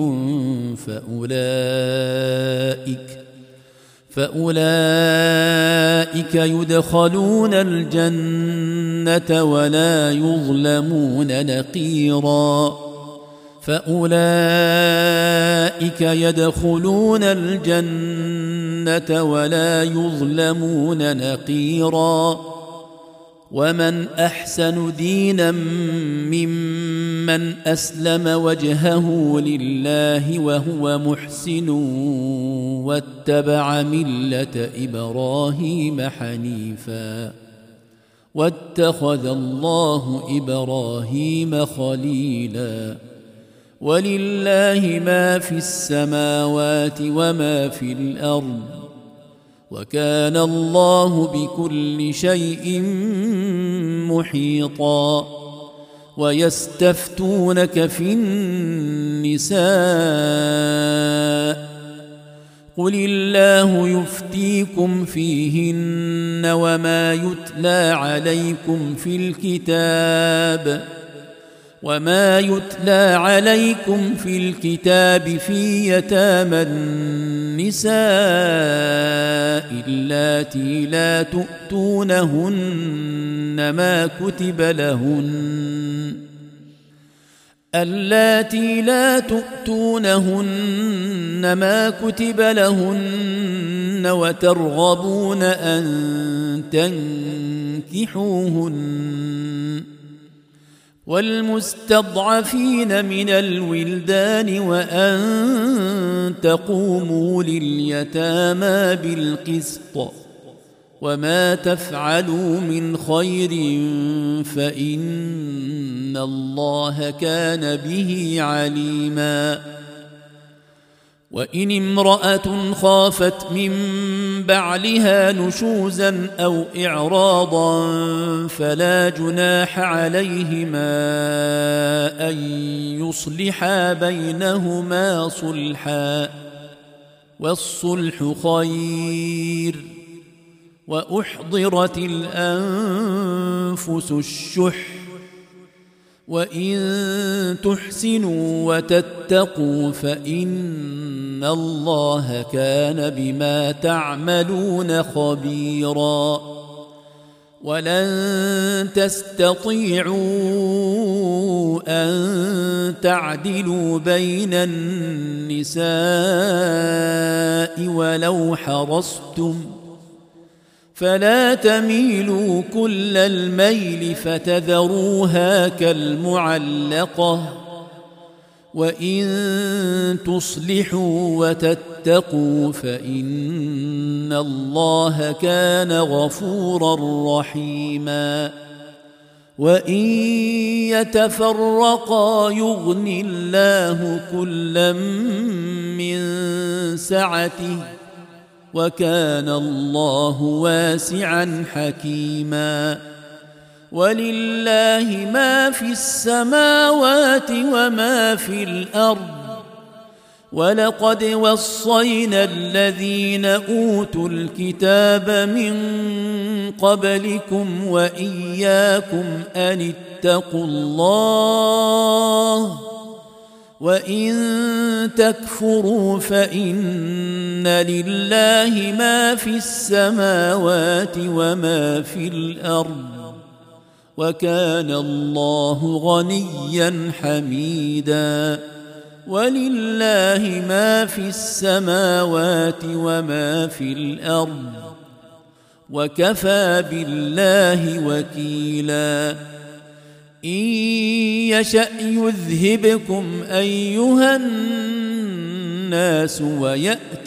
فأولئك يدخلون الجنة ولا يظلمون نقيرا ولا يظلمون نقيرا ومن أحسن دينا ممن أسلم وجهه لله وهو محسن واتبع ملة إبراهيم حنيفا واتخذ الله إبراهيم خليلا ولله ما في السماوات وما في الأرض وكان الله بكل شيء محيطا ويستفتونك في النساء قل الله يفتيكم فيهن وما يتلى عليكم في الكتاب في يتامى النساء اللاتي لا تؤتونهن ما كتب لهن وترغبون والمستضعفين من الولدان وأن تقوموا لليتامى بالقسط وما تفعلوا من خير فإن الله كان به عليما وإن امرأة خافت من بعلها نشوزا أو إعراضا فلا جناح عليهما أن يصلحا بينهما صلحا والصلح خير وأحضرت الأنفس الشح وإن تحسنوا وتتقوا فإن الله كان بما تعملون خبيرا ولن تستطيعوا أن تعدلوا بين النساء ولو حرصتم فلا تميلوا كل الميل فتذروها كالمعلقة وإن تصلحوا وتتقوا فإن الله كان غفورا رحيما وإن يتفرقا يغن الله كلا من سعته وكان الله واسعا حكيما ولله ما في السماوات وما في الأرض ولقد وصينا الذين أوتوا الكتاب من قبلكم وإياكم أن اتقوا الله وإن تكفروا فإن لله ما في السماوات وما في الأرض وكان الله غنيا حميدا ولله ما في السماوات وما في الأرض وكفى بالله وكيلا إن يشأ يذهبكم أيها الناس ويأت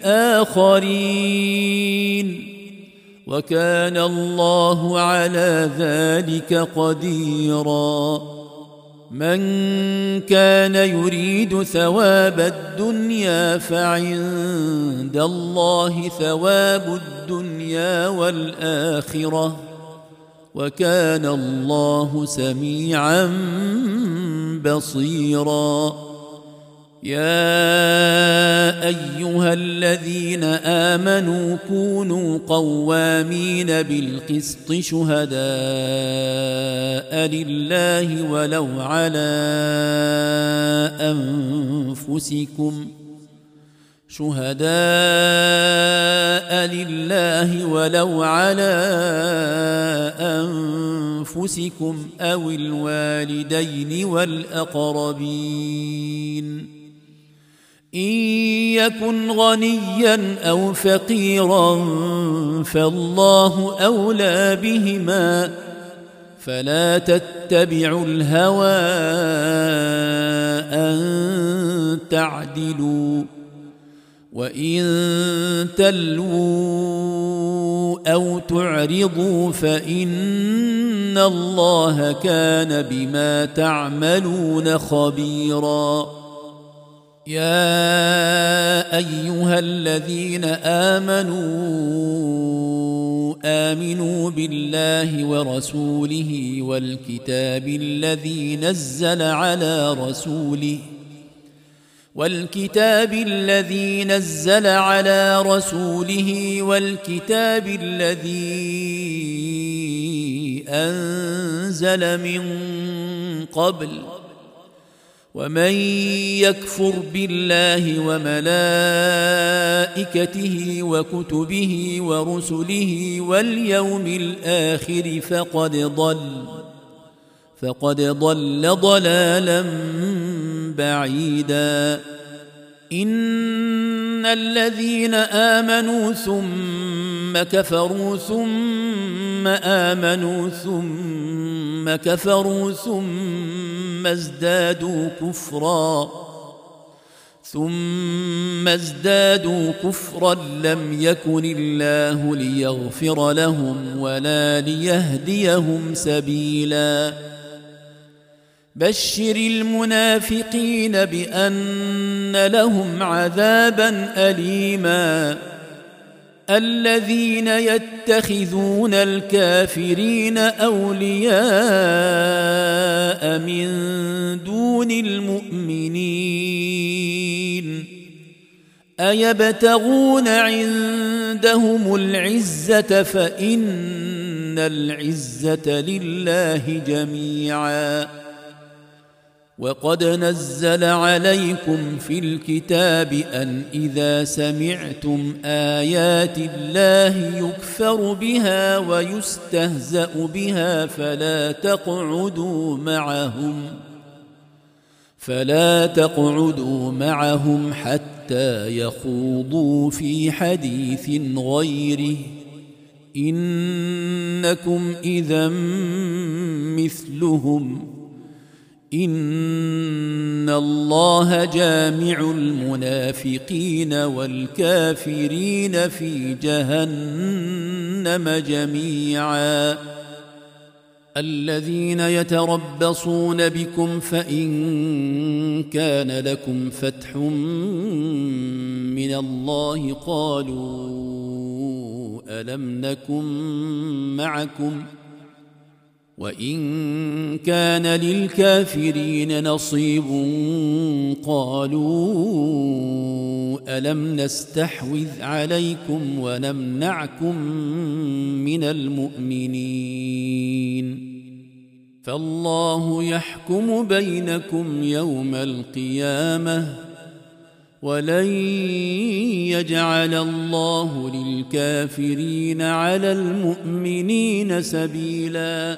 بآخرين وكان الله على ذلك قديرا من كان يريد ثواب الدنيا فعند الله ثواب الدنيا والآخرة وكان الله سميعا بصيرا يا أيها الذين آمنوا كونوا قوامين بالقسط شهداء لله ولو على أنفسكم أو الوالدين والأقربين إن يكن غنيا أو فقيرا فالله أولى بهما فلا تتبعوا الهوى أن تعدلوا وإن تلووا أو تعرضوا فإن الله كان بما تعملون خبيرا يا أيها الذين آمنوا بالله ورسوله والكتاب الذي نزل على رسوله والكتاب الذي أنزل من قبل ومن يكفر بالله وملائكته وكتبه ورسله واليوم الآخر فقد ضل ضلالا بعيدا إن الذين آمنوا ثم كفروا ثم آمنوا ثم كفروا ثم ازدادوا كفرا لم يكن الله ليغفر لهم ولا ليهديهم سبيلا بشر المنافقين بأن لهم عذابا أليما الذين يتخذون الكافرين أولياء من دون المؤمنين أيبتغون عندهم العزة فإن العزة لله جميعا وقد نزل عليكم في الكتاب أن إذا سمعتم آيات الله يكفر بها ويستهزأ بها فلا تقعدوا معهم حتى يخوضوا في حديث غيره إنكم إذا مثلهم إن الله جامع المنافقين والكافرين في جهنم جميعا الذين يتربصون بكم فإن كان لكم فتح من الله قالوا ألم نكن معكم وإن كان للكافرين نصيب قالوا ألم نستحوذ عليكم ونمنعكم من المؤمنين فالله يحكم بينكم يوم القيامة ولن يجعل الله للكافرين على المؤمنين سبيلا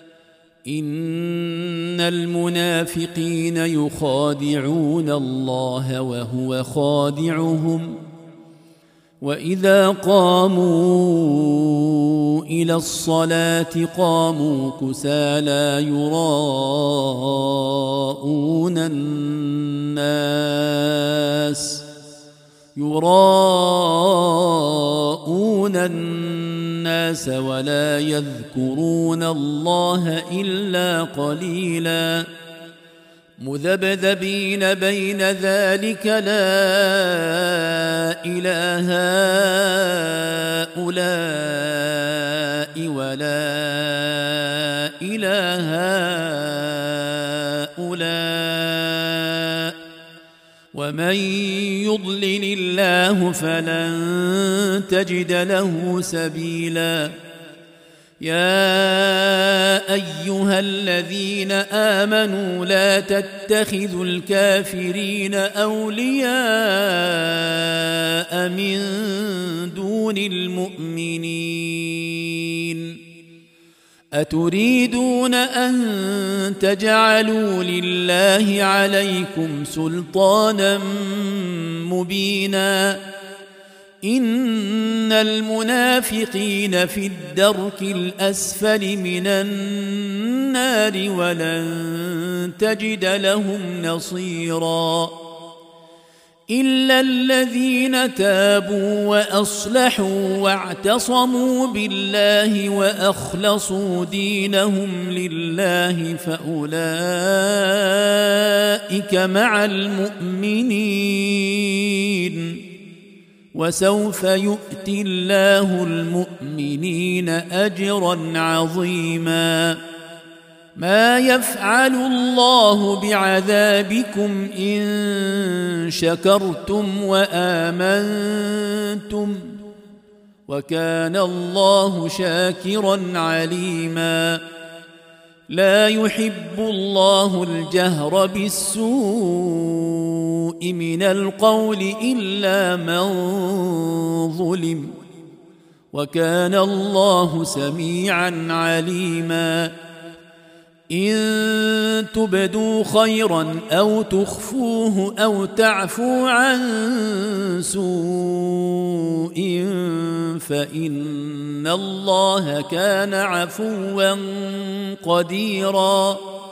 إن المنافقين يخادعون الله وهو خادعهم وإذا قاموا إلى الصلاة قاموا كسالى يراءون الناس ولا يذكرون الله إلا قليلا مذبذبين بين ذلك لا إله هؤلاء ولا إله هؤلاء ومن يضلل الله فلن تجد له سبيلا يا أيها الذين آمنوا لا تتخذوا الكافرين أولياء من دون المؤمنين أتريدون أن تجعلوا لله عليكم سلطانا مبينا إن المنافقين في الدرك الأسفل من النار ولن تجد لهم نصيرا إلا الذين تابوا وأصلحوا واعتصموا بالله وأخلصوا دينهم لله فأولئك مع المؤمنين وسوف يؤتي الله المؤمنين أجرا عظيما ما يفعل الله بعذابكم إن شكرتم وآمنتم وكان الله شاكرا عليما لا يحب الله الجهر بالسوء من القول إلا من ظلم وكان الله سميعا عليما إن تبدوا خيرا أو تخفوه أو تعفوا عن سوء فإن الله كان عفوا قديرا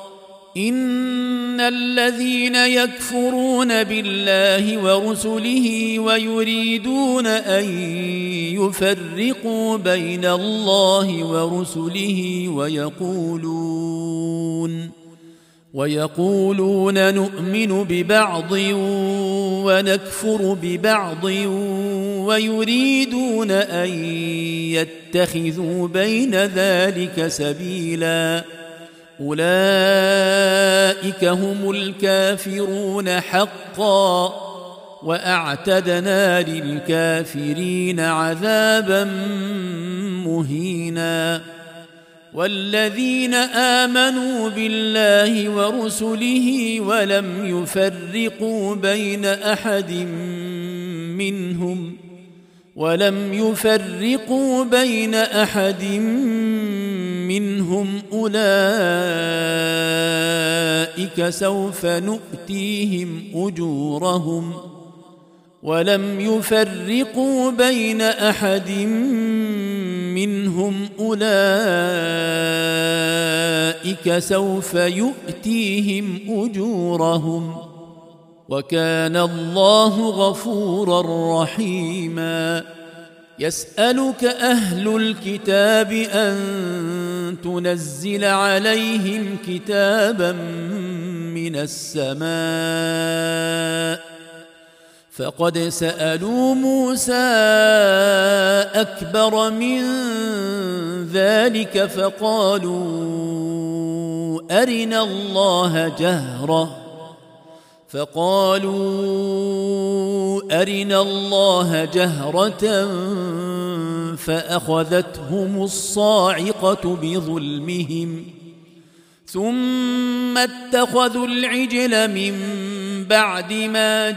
إن الذين يكفرون بالله ورسله ويريدون أن يفرقوا بين الله ورسله ويقولون نؤمن ببعض ونكفر ببعض ويريدون أن يتخذوا بين ذلك سبيلا أولئك هم الكافرون حقا وأعتدنا للكافرين عذابا مهينا والذين آمنوا بالله ورسله ولم يفرقوا بين أحد منهم أولئك سوف نؤتيهم أجورهم وكان الله غفورا رحيما يسألك أهل الكتاب أن تنزل عليهم كتابا من السماء فقد سألوا موسى أكبر من ذلك فقالوا أرنا الله جهرة فأخذتهم الصاعقة بظلمهم ثم اتخذوا العجل من بعد ما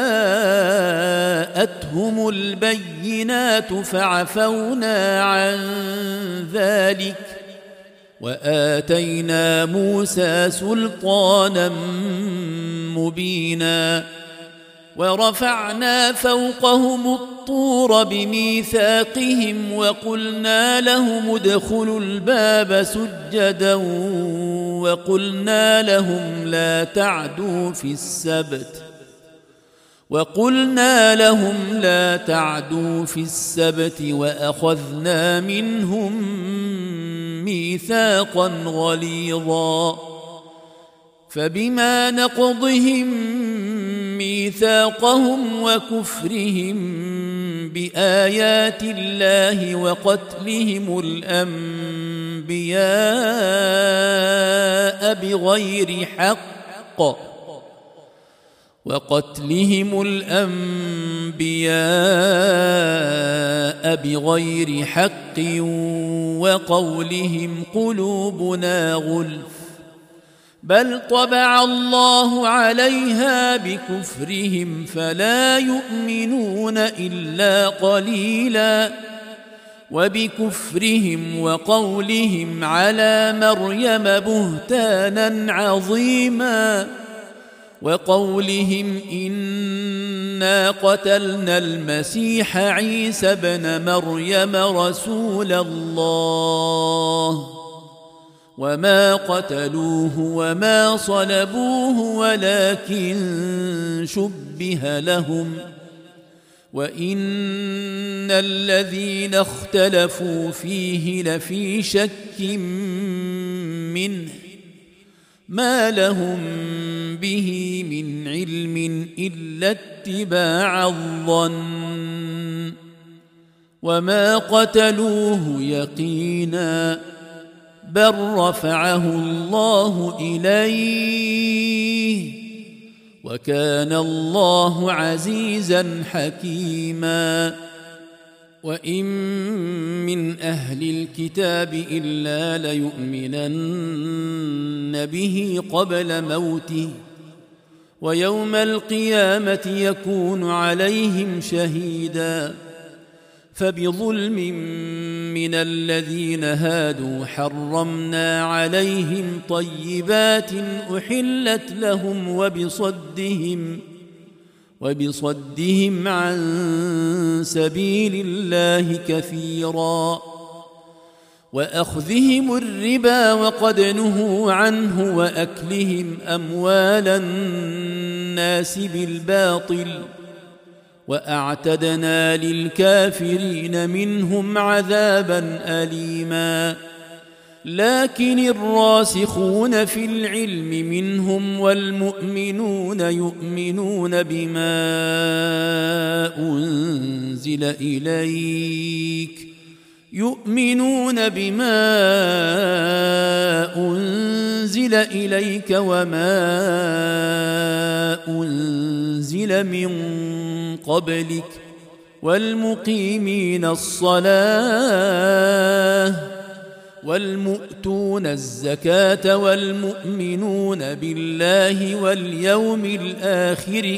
جاءتهم البينات فعفونا عن ذلك وآتينا موسى سلطانا مبينا ورفعنا فوقهم الطور بميثاقهم وقلنا لهم ادخلوا الباب سجدا وقلنا لهم لا تعدوا في السبت وأخذنا منهم ميثاقا غليظا فبما نقضهم ميثاقهم وكفرهم بآيات الله وقتلهم الأنبياء بغير حق وقولهم قلوبنا غلف بل طبع الله عليها بكفرهم فلا يؤمنون إلا قليلا وبكفرهم وقولهم على مريم بهتانا عظيما وقولهم إنا قتلنا المسيح عيسى ابن مريم رسول الله وما قتلوه وما صلبوه ولكن شبه لهم وإن الذين اختلفوا فيه لفي شك منه ما لهم به من علم إلا اتباع الظن وما قتلوه يقينا بل رفعه الله إليه وكان الله عزيزا حكيما وإن من أهل الكتاب إلا ليؤمنن به قبل موته ويوم القيامة يكون عليهم شهيدا فبظلم من الذين هادوا حرمنا عليهم طيبات أحلت لهم وبصدهم عن سبيل الله كثيرا وأخذهم الربا وقد نهوا عنه وأكلهم أموال الناس بالباطل وأعتدنا للكافرين منهم عذابا أليما لكن الراسخون في العلم منهم والمؤمنون يؤمنون بما أنزل إليك وما أنزل من قبلك والمقيمين الصلاة والمؤتون الزكاة والمؤمنون بالله واليوم الآخر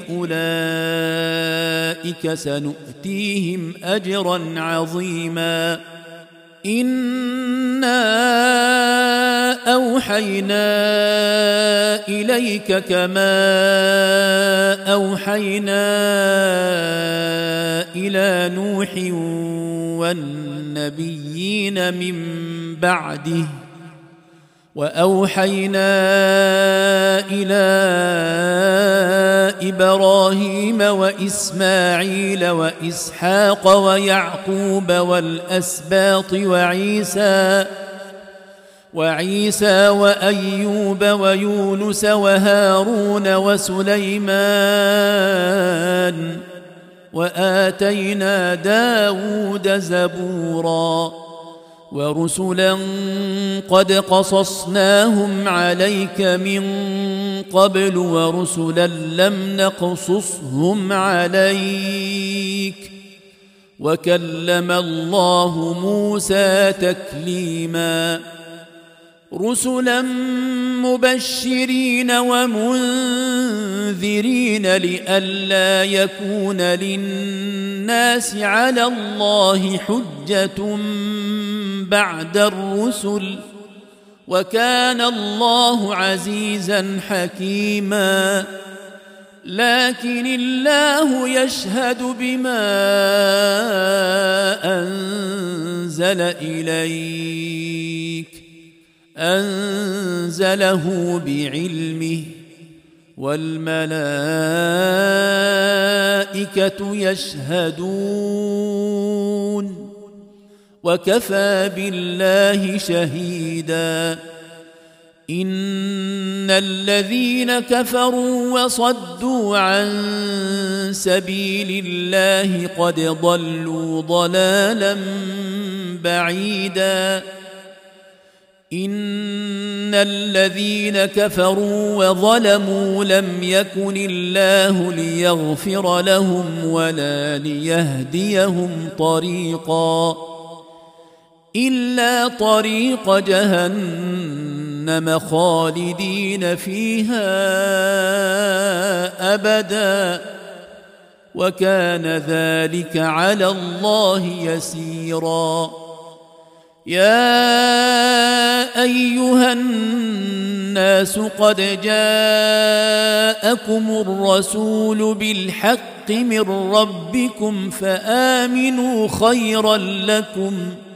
أولئك سنؤتيهم أجرا عظيما إنا أوحينا إليك كما أوحينا إلى نوح والنبيين من بعده وأوحينا إلى إبراهيم وإسماعيل وإسحاق ويعقوب والأسباط وعيسى وأيوب ويونس وهارون وسليمان وآتينا داود زبورا ورسلا قد قصصناهم عليك من قبل ورسلا لم نقصصهم عليك وكلم الله موسى تكليما رسلا مبشرين ومنذرين لئلا يكون للناس على الله حجة بعد الرسل وكان الله عزيزا حكيما لكن الله يشهد بما أنزل إليك أنزله بعلمه والملائكة يشهدون وكفى بالله شهيدا إن الذين كفروا وصدوا عن سبيل الله قد ضلوا ضلالا بعيدا إن الذين كفروا وظلموا لم يكن الله ليغفر لهم ولا ليهديهم طريقا إلا طريق جهنم خالدين فيها أبدا وكان ذلك على الله يسيرا يا أيها الناس قد جاءكم الرسول بالحق من ربكم فآمنوا خيرا لكم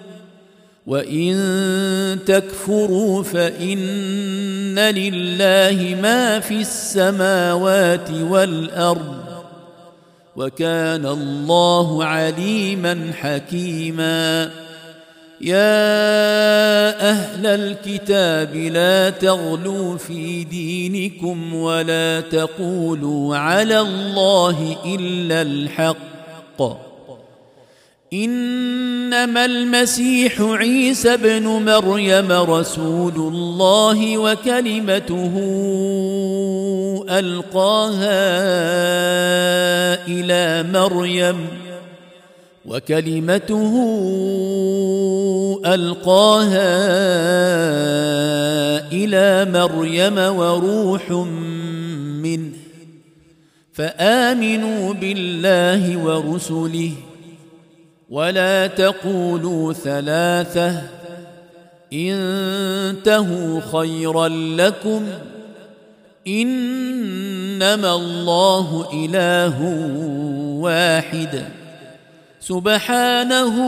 وإن تكفروا فإن لله ما في السماوات والأرض وكان الله عليما حكيما يا أهل الكتاب لا تغلوا في دينكم ولا تقولوا على الله إلا الحق إنما المسيح عيسى بن مريم رسول الله وكلمته ألقاها إلى مريم وروح منه فآمنوا بالله ورسله ولا تقولوا ثلاثة انتهوا خيرا لكم إنما الله إله واحد سبحانه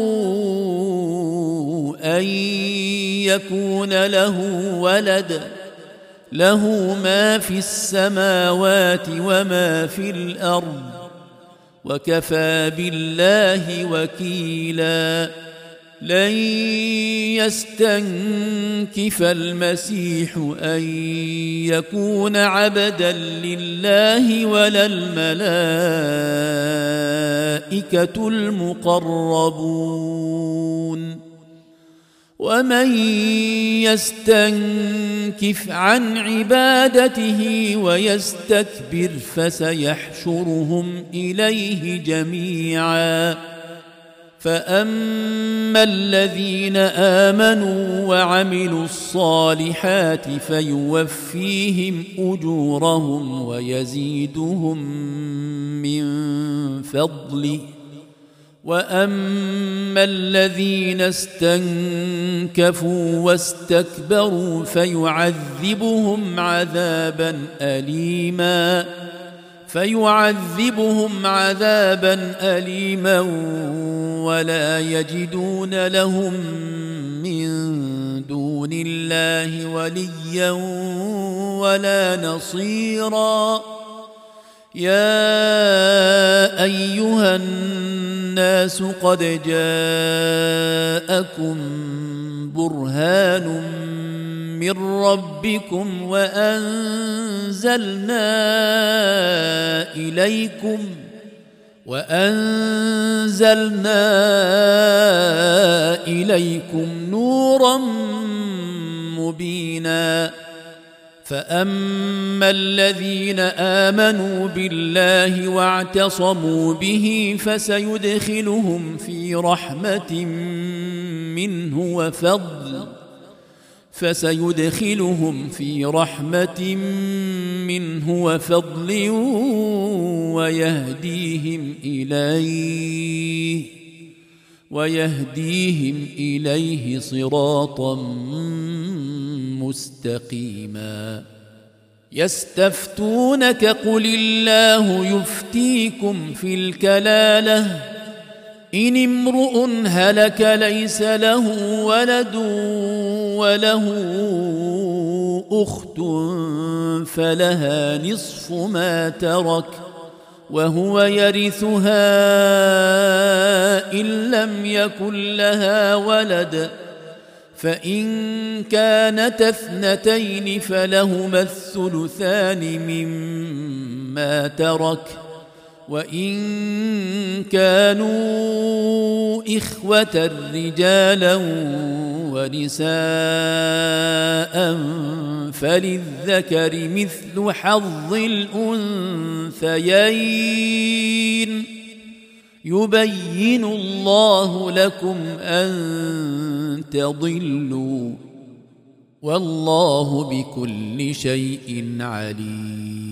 أن يكون له ولد له ما في السماوات وما في الأرض وكفى بالله وكيلا لن يستنكف المسيح أن يكون عبدا لله ولا الملائكة المقربون ومن يستنكف عن عبادته ويستكبر فسيحشرهم إليه جميعا فأما الذين آمنوا وعملوا الصالحات فيوفيهم أجورهم ويزيدهم من فضله وأما الذين استنكفوا واستكبروا فيعذبهم عذابا أليما ولا يجدون لهم من دون الله وليا ولا نصيرا يا أيها الناس قد جاءكم برهان من ربكم وأنزلنا إليكم نورا مبينا فأما الذين آمنوا بالله واعتصموا به فسيدخلهم في رحمة منه وفضل ويهديهم إليه صراطا مستقيما يستفتونك قل الله يفتيكم في الكلالة إن امرؤ هلك ليس له ولد وله أخت فلها نصف ما ترك وهو يرثها إن لم يكن لها ولد فإن كانت اثنتين فلهما الثلثان مما ترك وإن كانوا إخوة رجالا ونساء فللذكر مثل حظ الأنثيين يبين الله لكم أن تضلوا والله بكل شيء عليم